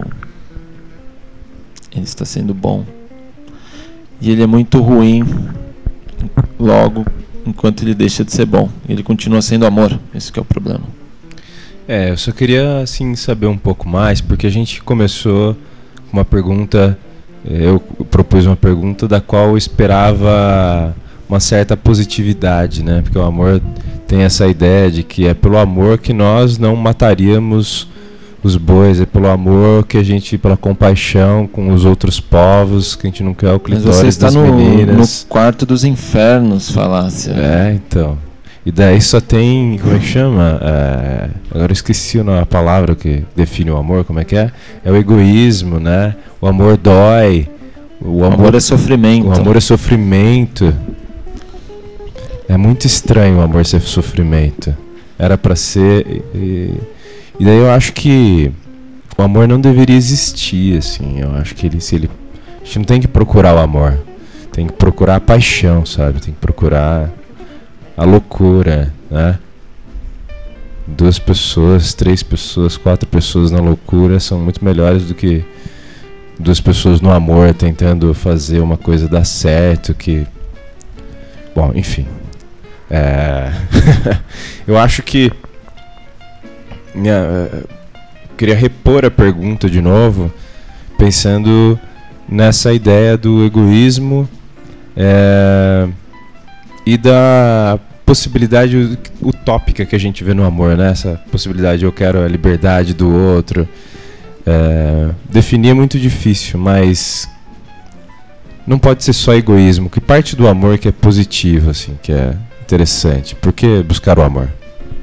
ele está sendo bom. E ele é muito ruim logo enquanto ele deixa de ser bom. Ele continua sendo amor. Esse que é o problema. É, eu só queria assim saber um pouco mais, porque a gente começou com uma pergunta, eu propus uma pergunta da qual eu esperava uma certa positividade, né? Porque o amor tem essa ideia de que é pelo amor que nós não mataríamos os bois, é pelo amor que a gente, pela compaixão com os outros povos, que a gente não quer o Mas clitóris você está das no, no meninas. quarto dos infernos, falácia. É, então. E daí só tem, como é que chama? É, agora eu esqueci a palavra que define o amor, como é que é? É o egoísmo, né? O amor dói. O O amor, amor é sofrimento. o amor é sofrimento. É muito estranho o amor ser sofrimento. Era pra ser... E, e daí eu acho que o amor não deveria existir, assim. Eu acho que ele, se ele... A gente não tem que procurar o amor. Tem que procurar a paixão, sabe? Tem que procurar... a loucura, né? Duas pessoas, três pessoas, quatro pessoas na loucura são muito melhores do que duas pessoas no amor tentando fazer uma coisa dar certo que... Bom, enfim. É... Eu acho que... Minha... Queria repor a pergunta de novo, pensando nessa ideia do egoísmo é... e da possibilidade utópica que a gente vê no amor, né? Essa possibilidade, eu quero a liberdade do outro. É, definir é muito difícil, mas não pode ser só egoísmo. Que parte do amor que é positivo, assim, que é interessante? Por que buscar o amor?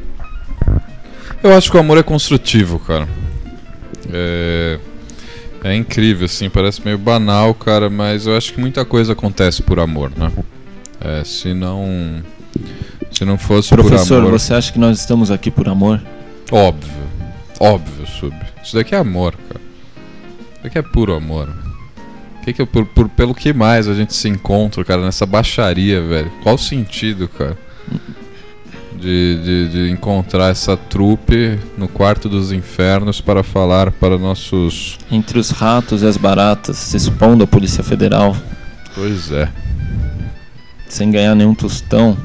Eu acho que o amor é construtivo, cara. É, é incrível, assim, parece meio banal, cara, mas eu acho que muita coisa acontece por amor, né? É, se não... Se não fosse Professor, por amor... você acha que nós estamos aqui por amor? Óbvio. Óbvio, Sub. Isso daqui é amor, cara. Isso daqui é puro amor. Que que eu, por, por, pelo que mais a gente se encontra, cara, nessa baixaria, velho? Qual o sentido, cara? De, de, de encontrar essa trupe no quarto dos infernos para falar para nossos... Entre os ratos e as baratas, se expondo à Polícia Federal, Pois é. sem ganhar nenhum tostão.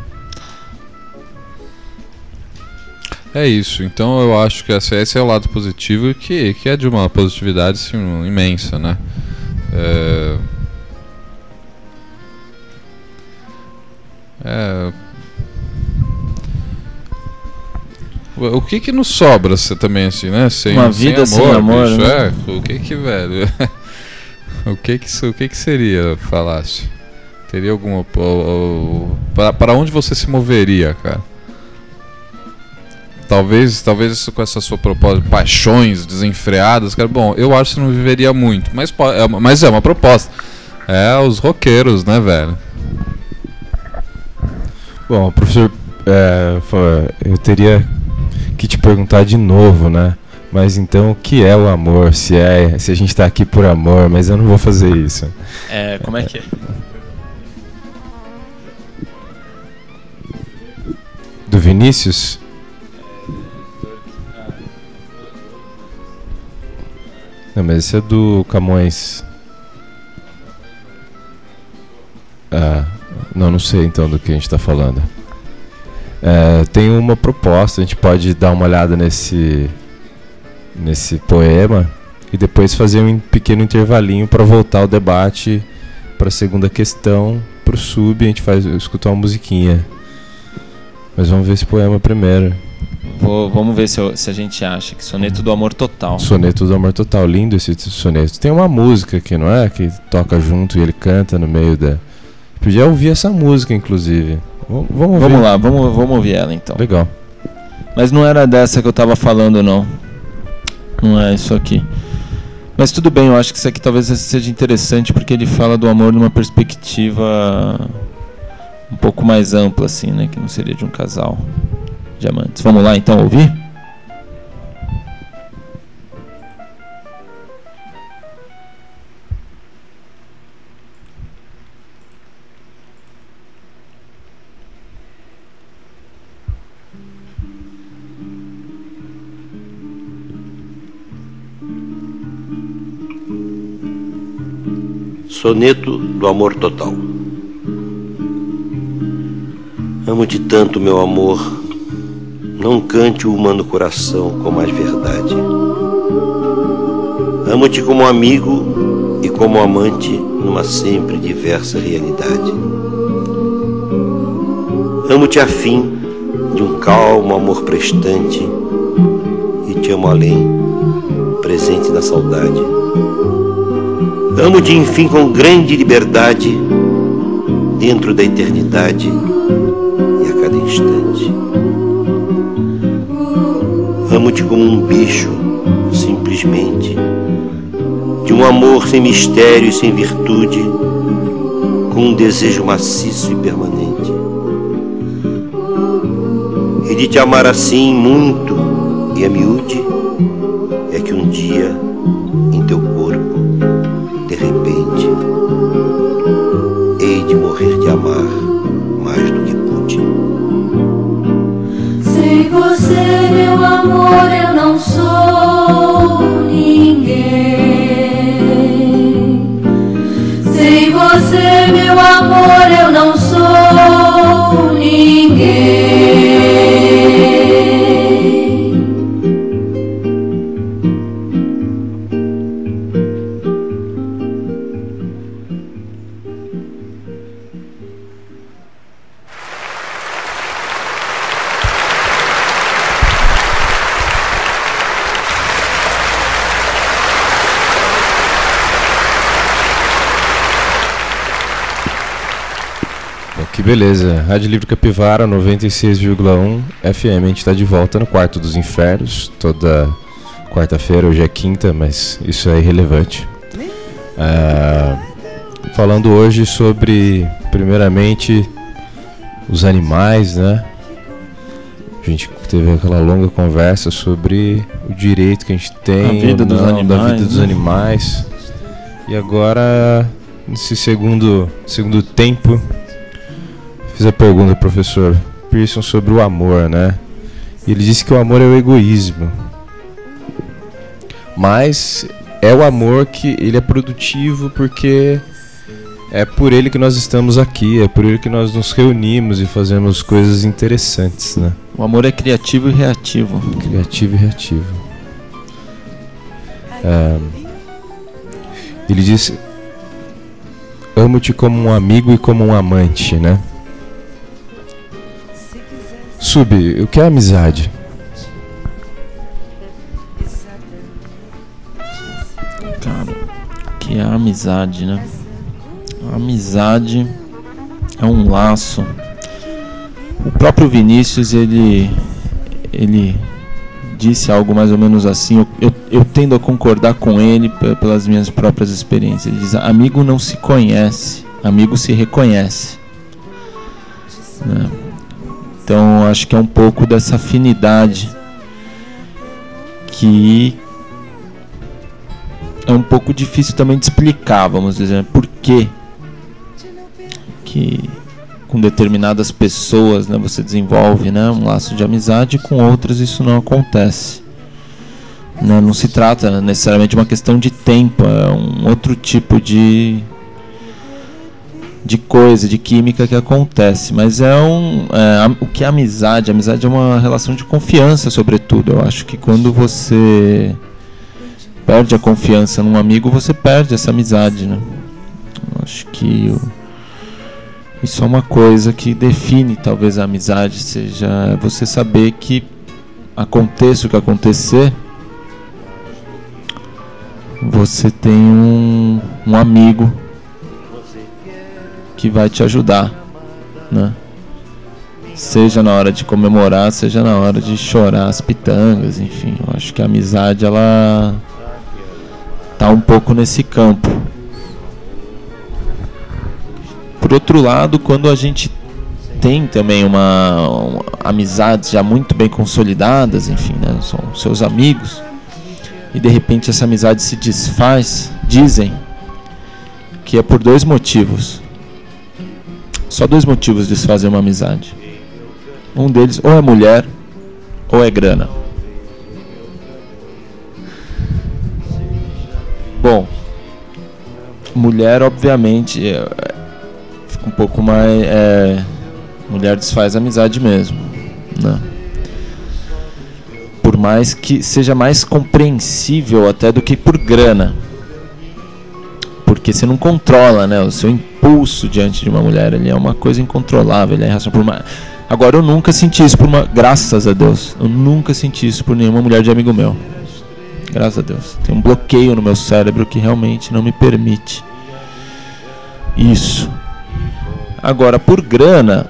É isso, então eu acho que esse, esse é o lado positivo, que, que é de uma positividade assim, imensa, né? É... É... O que que nos sobra você também assim, né? Sem, Uma vida sem amor, bicho, né? é, o que que, velho? o que que, o que que seria, falasse? Teria alguma... Para onde você se moveria, cara? Talvez, talvez isso com essa sua proposta, paixões desenfreadas, cara, bom, eu acho que você não viveria muito, mas, é uma, mas é uma proposta. É os roqueiros, né, velho? Bom, professor, é, eu teria que te perguntar de novo, né? Mas então, o que é o amor? Se, é, se a gente está aqui por amor, mas eu não vou fazer isso. É, como é que é? Do Vinícius? Não, mas esse é do Camões. Ah, não, não sei então do que a gente está falando. É, tem uma proposta, a gente pode dar uma olhada nesse, nesse poema e depois fazer um pequeno intervalinho para voltar o debate para a segunda questão, para o sub, a gente faz escutar uma musiquinha. Mas vamos ver esse poema primeiro. Vou, vamos ver se, eu, se a gente acha que Soneto do Amor Total. Soneto do Amor Total, lindo esse soneto. Tem uma música aqui, não é? Que toca junto e ele canta no meio da... Podia ouvir essa música, inclusive. Vamos, vamos, vamos lá, vamos, vamos ouvir ela então. Legal. Mas não era dessa que eu tava falando, não. Não é isso aqui. Mas tudo bem, eu acho que isso aqui talvez seja interessante porque ele fala do amor numa perspectiva um pouco mais ampla, assim, né? Que não seria de um casal de amantes. Vamos lá então ouvir? Soneto do Amor Total. Amo-te tanto, meu amor, não cante o humano coração com mais verdade. Amo-te como amigo e como amante numa sempre diversa realidade. Amo-te a fim de um calmo amor prestante e te amo além, presente na saudade. Amo-te, enfim, com grande liberdade, dentro da eternidade e a cada instante. Amo-te como um bicho, simplesmente, de um amor sem mistério e sem virtude, com um desejo maciço e permanente. E de te amar assim muito e a miúde, é que um dia, em teu corpo, de repente, hei de morrer de amar mais do que pude. Sem você, meu amor, eu não sou ninguém. Sem você, meu amor, eu não sou ninguém. Que beleza, Rádio Livre Capivara noventa e seis vírgula um F M. A gente está de volta no Quarto dos Infernos, toda quarta-feira, hoje é quinta, mas isso é irrelevante. É, falando hoje sobre, primeiramente, os animais, né? A gente teve aquela longa conversa sobre o direito que a gente tem, a vida dos não, animais, da vida dos né? animais. E agora, nesse segundo, segundo tempo, fiz a pergunta ao professor Pearson sobre o amor, né? E ele disse que o amor é o egoísmo. Mas é o amor que ele é produtivo porque é por ele que nós estamos aqui, é por ele que nós nos reunimos e fazemos coisas interessantes, né? O amor é criativo e reativo. Criativo e reativo. É, ele disse: amo-te como um amigo e como um amante, né? Sub, o que é amizade? Cara, o que é amizade, né? A amizade é um laço. O próprio Vinícius, ele, ele disse algo mais ou menos assim, eu, eu, eu tendo a concordar com ele p- pelas minhas próprias experiências. Ele diz: amigo não se conhece, amigo se reconhece, né? Então acho que é um pouco dessa afinidade que é um pouco difícil também de explicar, vamos dizer, por quê que com determinadas pessoas, né, você desenvolve, né, um laço de amizade, e com outras isso não acontece, né? Não se trata necessariamente de uma questão de tempo, é um outro tipo de de coisa, de química que acontece, mas é um é, o que é amizade? A amizade é uma relação de confiança, sobretudo. Eu acho que quando você perde a confiança num amigo, você perde essa amizade, né? Eu acho que o isso é uma coisa que define talvez a amizade, seja você saber que aconteça o que acontecer, você tem um, um amigo que vai te ajudar, né? Seja na hora de comemorar, seja na hora de chorar as pitangas, enfim. Eu acho que a amizade, ela tá um pouco nesse campo. Por outro lado, quando a gente tem também uma, uma amizades já muito bem consolidadas, enfim, né, são seus amigos, e de repente essa amizade se desfaz, dizem que é por dois motivos. Só dois motivos desfazem uma amizade. Um deles ou é mulher ou é grana. Bom, mulher obviamente é, fica um pouco mais é, mulher desfaz amizade mesmo, né? Por mais que seja mais compreensível até do que por grana, porque você não controla, né, o seu impulso diante de uma mulher. Ele é uma coisa incontrolável, ele é irracional. Por uma... Agora eu nunca senti isso por uma, graças a Deus, eu nunca senti isso por nenhuma mulher de amigo meu. Graças a Deus. Tem um bloqueio no meu cérebro que realmente não me permite isso. Agora, por grana,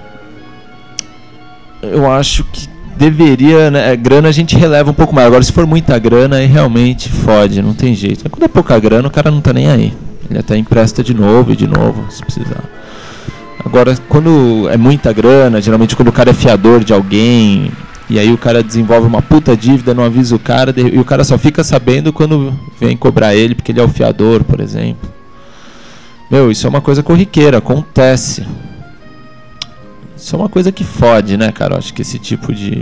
eu acho que deveria, né? Grana a gente releva um pouco mais. Agora, se for muita grana, aí realmente fode, não tem jeito. Quando é pouca grana, o cara não tá nem aí. Ele até empresta de novo e de novo, se precisar. Agora, quando é muita grana, geralmente quando o cara é fiador de alguém, e aí o cara desenvolve uma puta dívida, não avisa o cara, e o cara só fica sabendo quando vem cobrar ele, porque ele é o fiador, por exemplo. Meu, isso é uma coisa corriqueira, acontece. Isso é uma coisa que fode, né, cara? Eu acho que esse tipo de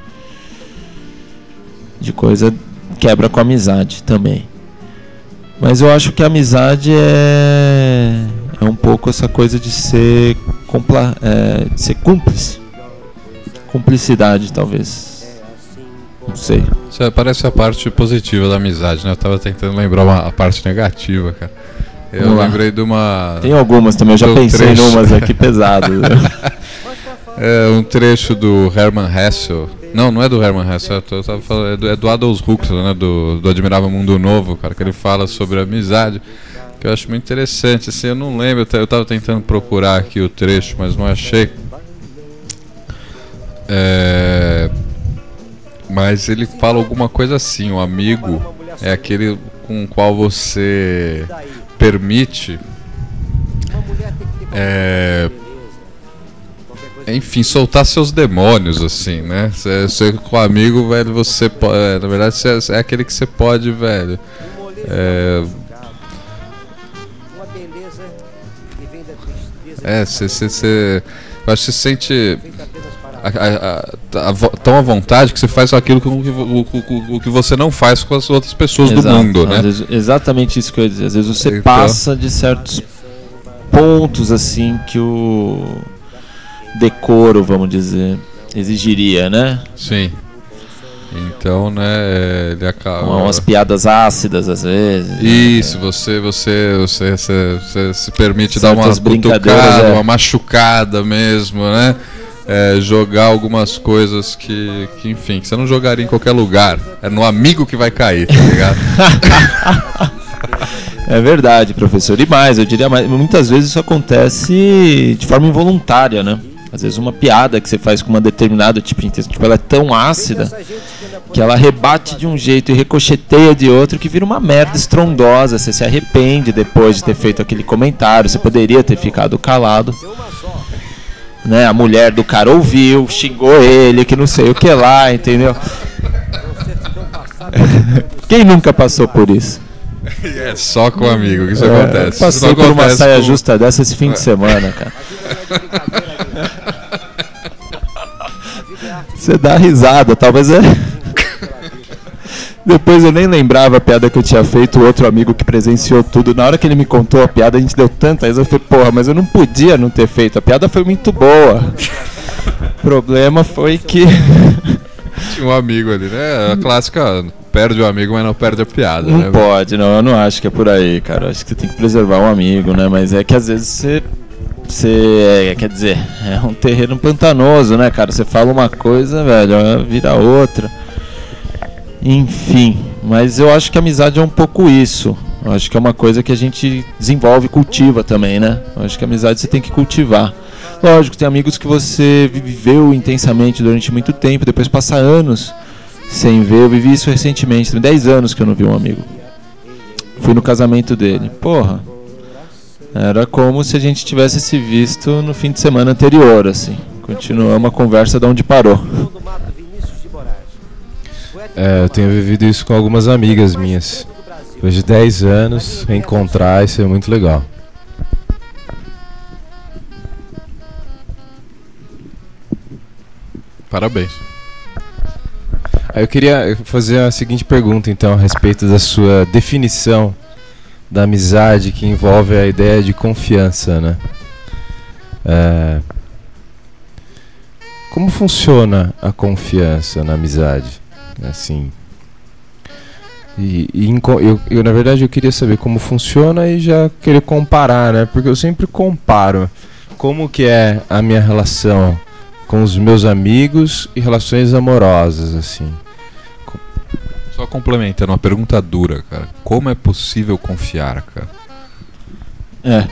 de coisa quebra com a amizade também. Mas eu acho que a amizade é é um pouco essa coisa de ser compla, é, de ser cúmplice. Cumplicidade, talvez. Não sei. Isso parece a parte positiva da amizade, né? Eu tava tentando lembrar uma, a parte negativa, cara. Eu Vamos lembrei lá. de uma... Tem algumas também, eu já pensei trecho. em umas aqui pesadas. É um trecho do Hermann Hesse. Não, não é do Hermann Hesse, eu, tô, eu tava falando, é, do, é do Adolf Huxley, né? Do, do Admirável Mundo Novo, cara, que ele fala sobre a amizade, que eu acho muito interessante. Assim, eu não lembro, eu tava tentando procurar aqui o trecho, mas não achei. É... Mas ele fala alguma coisa assim: o amigo é aquele com o qual você permite, é... enfim, soltar seus demônios, assim, né? Você, você com o amigo, velho, você pode, é, na verdade, você é aquele que você pode, velho, é... É, você, você, você, eu acho que você sente a, a, a, a, tão à vontade que você faz aquilo que, o, o, o que você não faz com as outras pessoas Exato. do mundo, né? Às vezes, exatamente isso que eu ia dizer. Às vezes você então... passa de certos pontos, assim, que o decoro, vamos dizer, exigiria, né? Sim. Então, né, ele acaba... Umas piadas ácidas, às vezes. Isso, né? você, você, você, você, você se permite Certas dar uma cutucada, é. uma machucada mesmo, né? É, jogar algumas coisas que, que, enfim, que você não jogaria em qualquer lugar. É no amigo que vai cair, tá ligado? É verdade, professor. E mais, eu diria mais, muitas vezes isso acontece de forma involuntária, né? Às vezes uma piada que você faz com uma determinada tipo de intenção, tipo, ela é tão ácida que ela rebate de um jeito e ricocheteia de outro que vira uma merda estrondosa. Você se arrepende depois de ter feito aquele comentário. Você poderia ter ficado calado, né? A mulher do cara ouviu, xingou ele, que não sei o que lá, entendeu? Quem nunca passou por isso? É só com um amigo que isso é, acontece. Passei isso por uma saia com... justa dessa esse fim de semana, cara. Você dá risada, talvez é. Depois eu nem lembrava a piada que eu tinha feito. O outro amigo que presenciou tudo, na hora que ele me contou a piada, a gente deu tanta risada. Eu falei, porra, mas eu não podia não ter feito. A piada foi muito boa. O problema foi que tinha um amigo ali, né? A clássica, perde o amigo, mas não perde a piada. Não né? pode, não, eu não acho que é por aí, cara. Eu acho que você tem que preservar um amigo, né? Mas é que às vezes você, você quer dizer, é um terreno pantanoso, né, cara? Você fala uma coisa, velho, vira outra. Enfim, mas eu acho que a amizade é um pouco isso. Eu acho que é uma coisa que a gente desenvolve e cultiva também, né? Eu acho que a amizade você tem que cultivar. Lógico, tem amigos que você viveu intensamente durante muito tempo, depois passa anos sem ver. Eu vivi isso recentemente, tem dez anos que eu não vi um amigo. Fui no casamento dele. Porra, era como se a gente tivesse se visto no fim de semana anterior, assim. Continuamos a conversa de onde parou. É, eu tenho vivido isso com algumas amigas minhas. Depois de dez anos, reencontrar, isso é muito legal. Parabéns. Aí eu queria fazer a seguinte pergunta, então, a respeito da sua definição da amizade, que envolve a ideia de confiança, né? É... Como funciona a confiança na amizade? Assim... E, e eu, eu, na verdade, eu queria saber como funciona e já querer comparar, né? Porque eu sempre comparo como que é a minha relação com os meus amigos e relações amorosas, assim. Só complementando, uma pergunta dura, cara. Como é possível confiar, cara? É.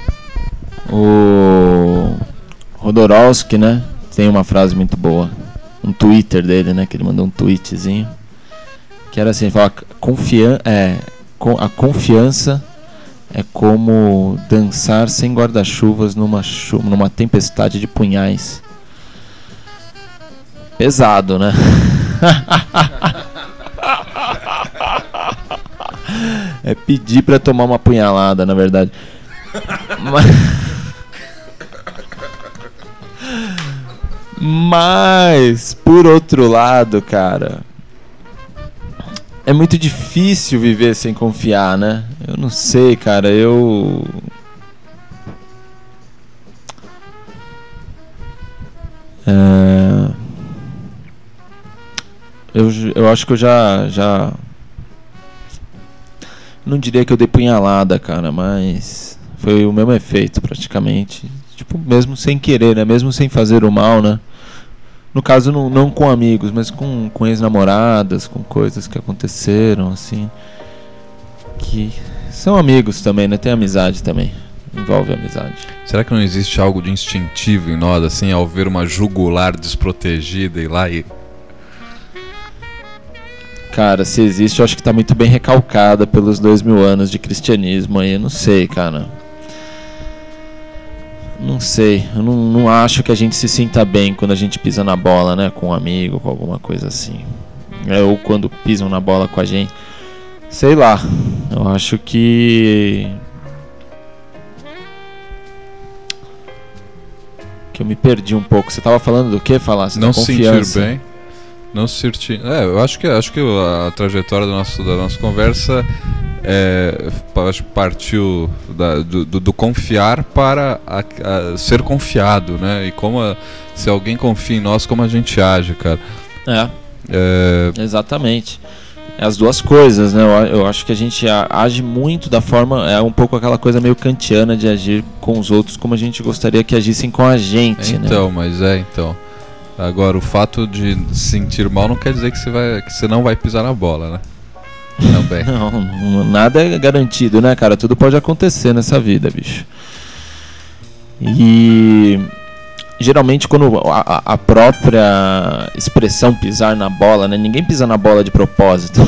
O Rodorowski, né? Tem uma frase muito boa. Um Twitter dele, né? Que ele mandou um tweetzinho. Que era assim, ele fala, confian é, a confiança é como dançar sem guarda-chuvas numa, chu numa tempestade de punhais. Pesado, né? É pedir pra tomar uma punhalada, na verdade. Mas... Mas, por outro lado, cara, é muito difícil viver sem confiar, né? Eu não sei, cara, eu... É... Eu, eu acho que eu já, já... Não diria que eu dei punhalada, cara, mas... Foi o mesmo efeito, praticamente. Tipo, mesmo sem querer, né? Mesmo sem fazer o mal, né? No caso, não, não com amigos, mas com, com ex-namoradas, com coisas que aconteceram, assim. Que são amigos também, né? Tem amizade também. Envolve amizade. Será que não existe algo de instintivo em nós, assim, ao ver uma jugular desprotegida e lá e... Cara, se existe, eu acho que tá muito bem recalcada pelos dois mil anos de cristianismo aí. Eu não sei, cara. Não sei, eu não, não acho que a gente se sinta bem quando a gente pisa na bola, né? Com um amigo, com alguma coisa assim. É, ou quando pisam na bola com a gente. Sei lá, eu acho que... Que eu me perdi um pouco. Você tava falando do que? Falasse não da confiança. Se sentir bem. Não se sentir... É, eu acho que, acho que a trajetória do nosso, da nossa conversa... É, acho que partiu da, do, do, do confiar para a, a ser confiado, né? E como a, se alguém confia em nós, como a gente age, cara. É, é... exatamente. É as duas coisas, né? Eu, eu acho que a gente age muito da forma, é um pouco aquela coisa meio kantiana de agir com os outros como a gente gostaria que agissem com a gente, então, né? Então, mas é, então. Agora, o fato de se sentir mal não quer dizer que você, vai, que você não vai pisar na bola, né? Também. Não, nada é garantido, né, cara? Tudo pode acontecer nessa vida, bicho. E geralmente quando a, a própria expressão pisar na bola, né? Ninguém pisa na bola de propósito.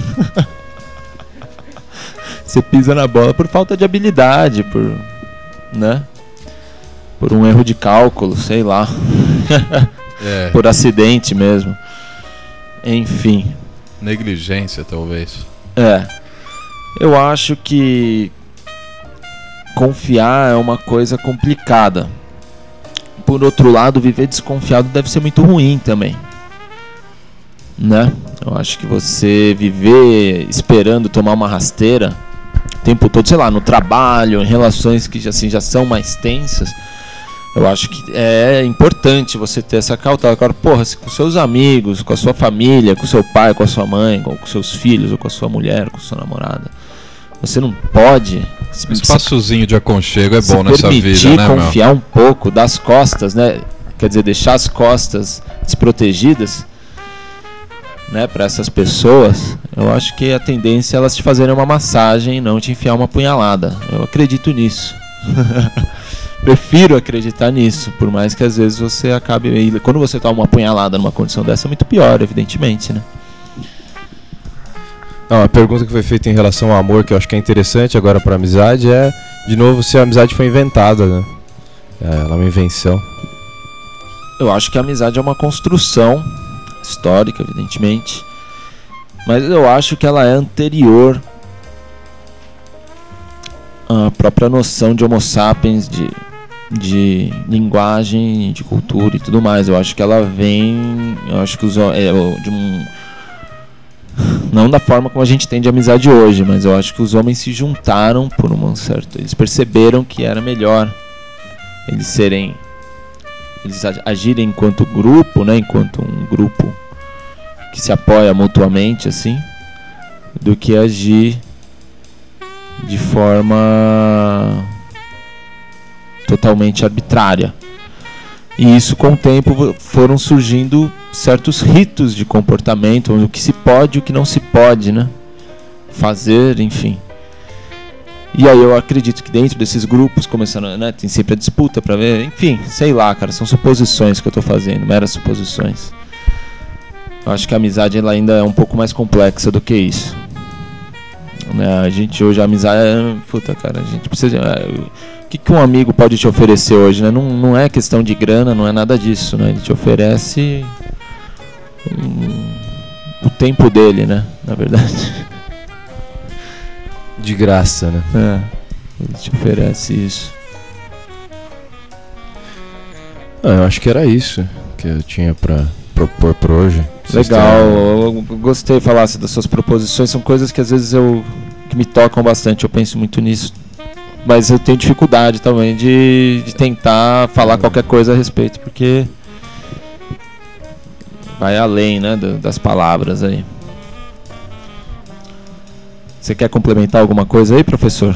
Você pisa na bola por falta de habilidade, por, né? Por um erro de cálculo, sei lá. É. Por acidente mesmo. Enfim. Negligência, talvez. É. Eu acho que confiar é uma coisa complicada. Por outro lado, viver desconfiado deve ser muito ruim também, né? Eu acho que você viver esperando tomar uma rasteira o tempo todo, sei lá, no trabalho, em relações que assim, já são mais tensas, eu acho que é importante você ter essa cautela. Agora, porra, se com seus amigos, com a sua família, com seu pai, com a sua mãe, com seus filhos, ou com a sua mulher, com a sua namorada, você não pode... Um espaçozinho de aconchego é se bom nessa vida, permitir né, confiar meu? um pouco das costas, né? Quer dizer, deixar as costas desprotegidas, né, para essas pessoas. Eu acho que a tendência é elas te fazerem uma massagem e não te enfiar uma punhalada. Eu acredito nisso. Prefiro acreditar nisso, por mais que às vezes você acabe... Quando você toma uma punhalada numa condição dessa, é muito pior, evidentemente, né? Não, a pergunta que foi feita em relação ao amor, que eu acho que é interessante agora para amizade, é, de novo, se a amizade foi inventada, né? É, ela é uma invenção. Eu acho que a amizade é uma construção histórica, evidentemente, mas eu acho que ela é anterior à própria noção de Homo sapiens, de, de linguagem, de cultura e tudo mais. Eu acho que ela vem, eu acho que os, é, de um... Não da forma como a gente tem de amizade hoje, mas eu acho que os homens se juntaram por um certo... Eles perceberam que era melhor eles serem... Eles agirem enquanto grupo, né? Enquanto um grupo que se apoia mutuamente, assim, do que agir de forma totalmente arbitrária. E isso, com o tempo, foram surgindo certos ritos de comportamento, o que se pode e o que não se pode, né? Fazer, enfim. E aí eu acredito que dentro desses grupos, começando, né, tem sempre a disputa pra ver, enfim, sei lá, cara, são suposições que eu tô fazendo, meras suposições. Eu acho que a amizade ela ainda é um pouco mais complexa do que isso. Né? A gente hoje, a amizade é... Puta, cara, a gente precisa... O que, que um amigo pode te oferecer hoje, né? Não, não é questão de grana, não é nada disso, né? Ele te oferece um, o tempo dele, né? Na verdade. De graça, né? É, ele te oferece isso. Ah, eu acho que era isso que eu tinha pra propor por hoje. Legal, eu gostei de falar das suas proposições, são coisas que às vezes eu que me tocam bastante, eu penso muito nisso. Mas eu tenho dificuldade também de, de tentar falar qualquer coisa a respeito, porque vai além, né, do, das palavras aí. Você quer complementar alguma coisa aí, professor?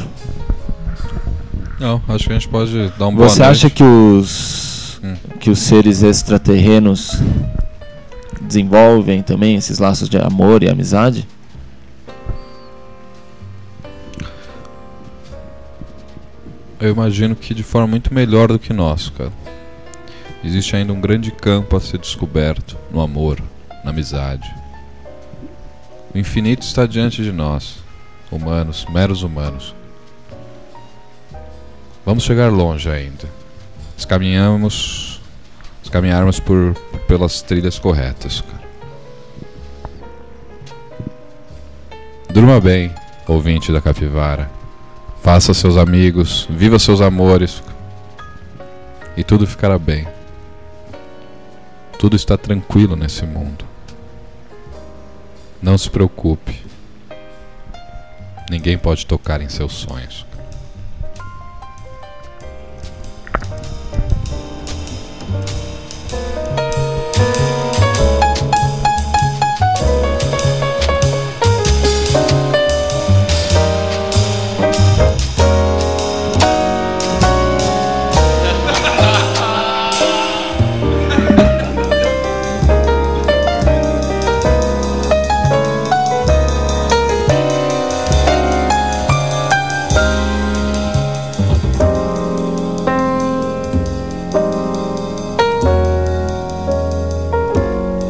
Não, acho que a gente pode dar um boa Você noite. acha que os, hum. que os seres extraterrenos desenvolvem também esses laços de amor e amizade? Eu imagino que de forma muito melhor do que nós, cara. Existe ainda um grande campo a ser descoberto no amor, na amizade. O infinito está diante de nós, humanos, meros humanos. Vamos chegar longe ainda. Se caminhamos, se caminharmos por, pelas trilhas corretas, cara. Durma bem, ouvinte da Capivara. Faça seus amigos, viva seus amores e tudo ficará bem. Tudo está tranquilo nesse mundo. Não se preocupe. Ninguém pode tocar em seus sonhos.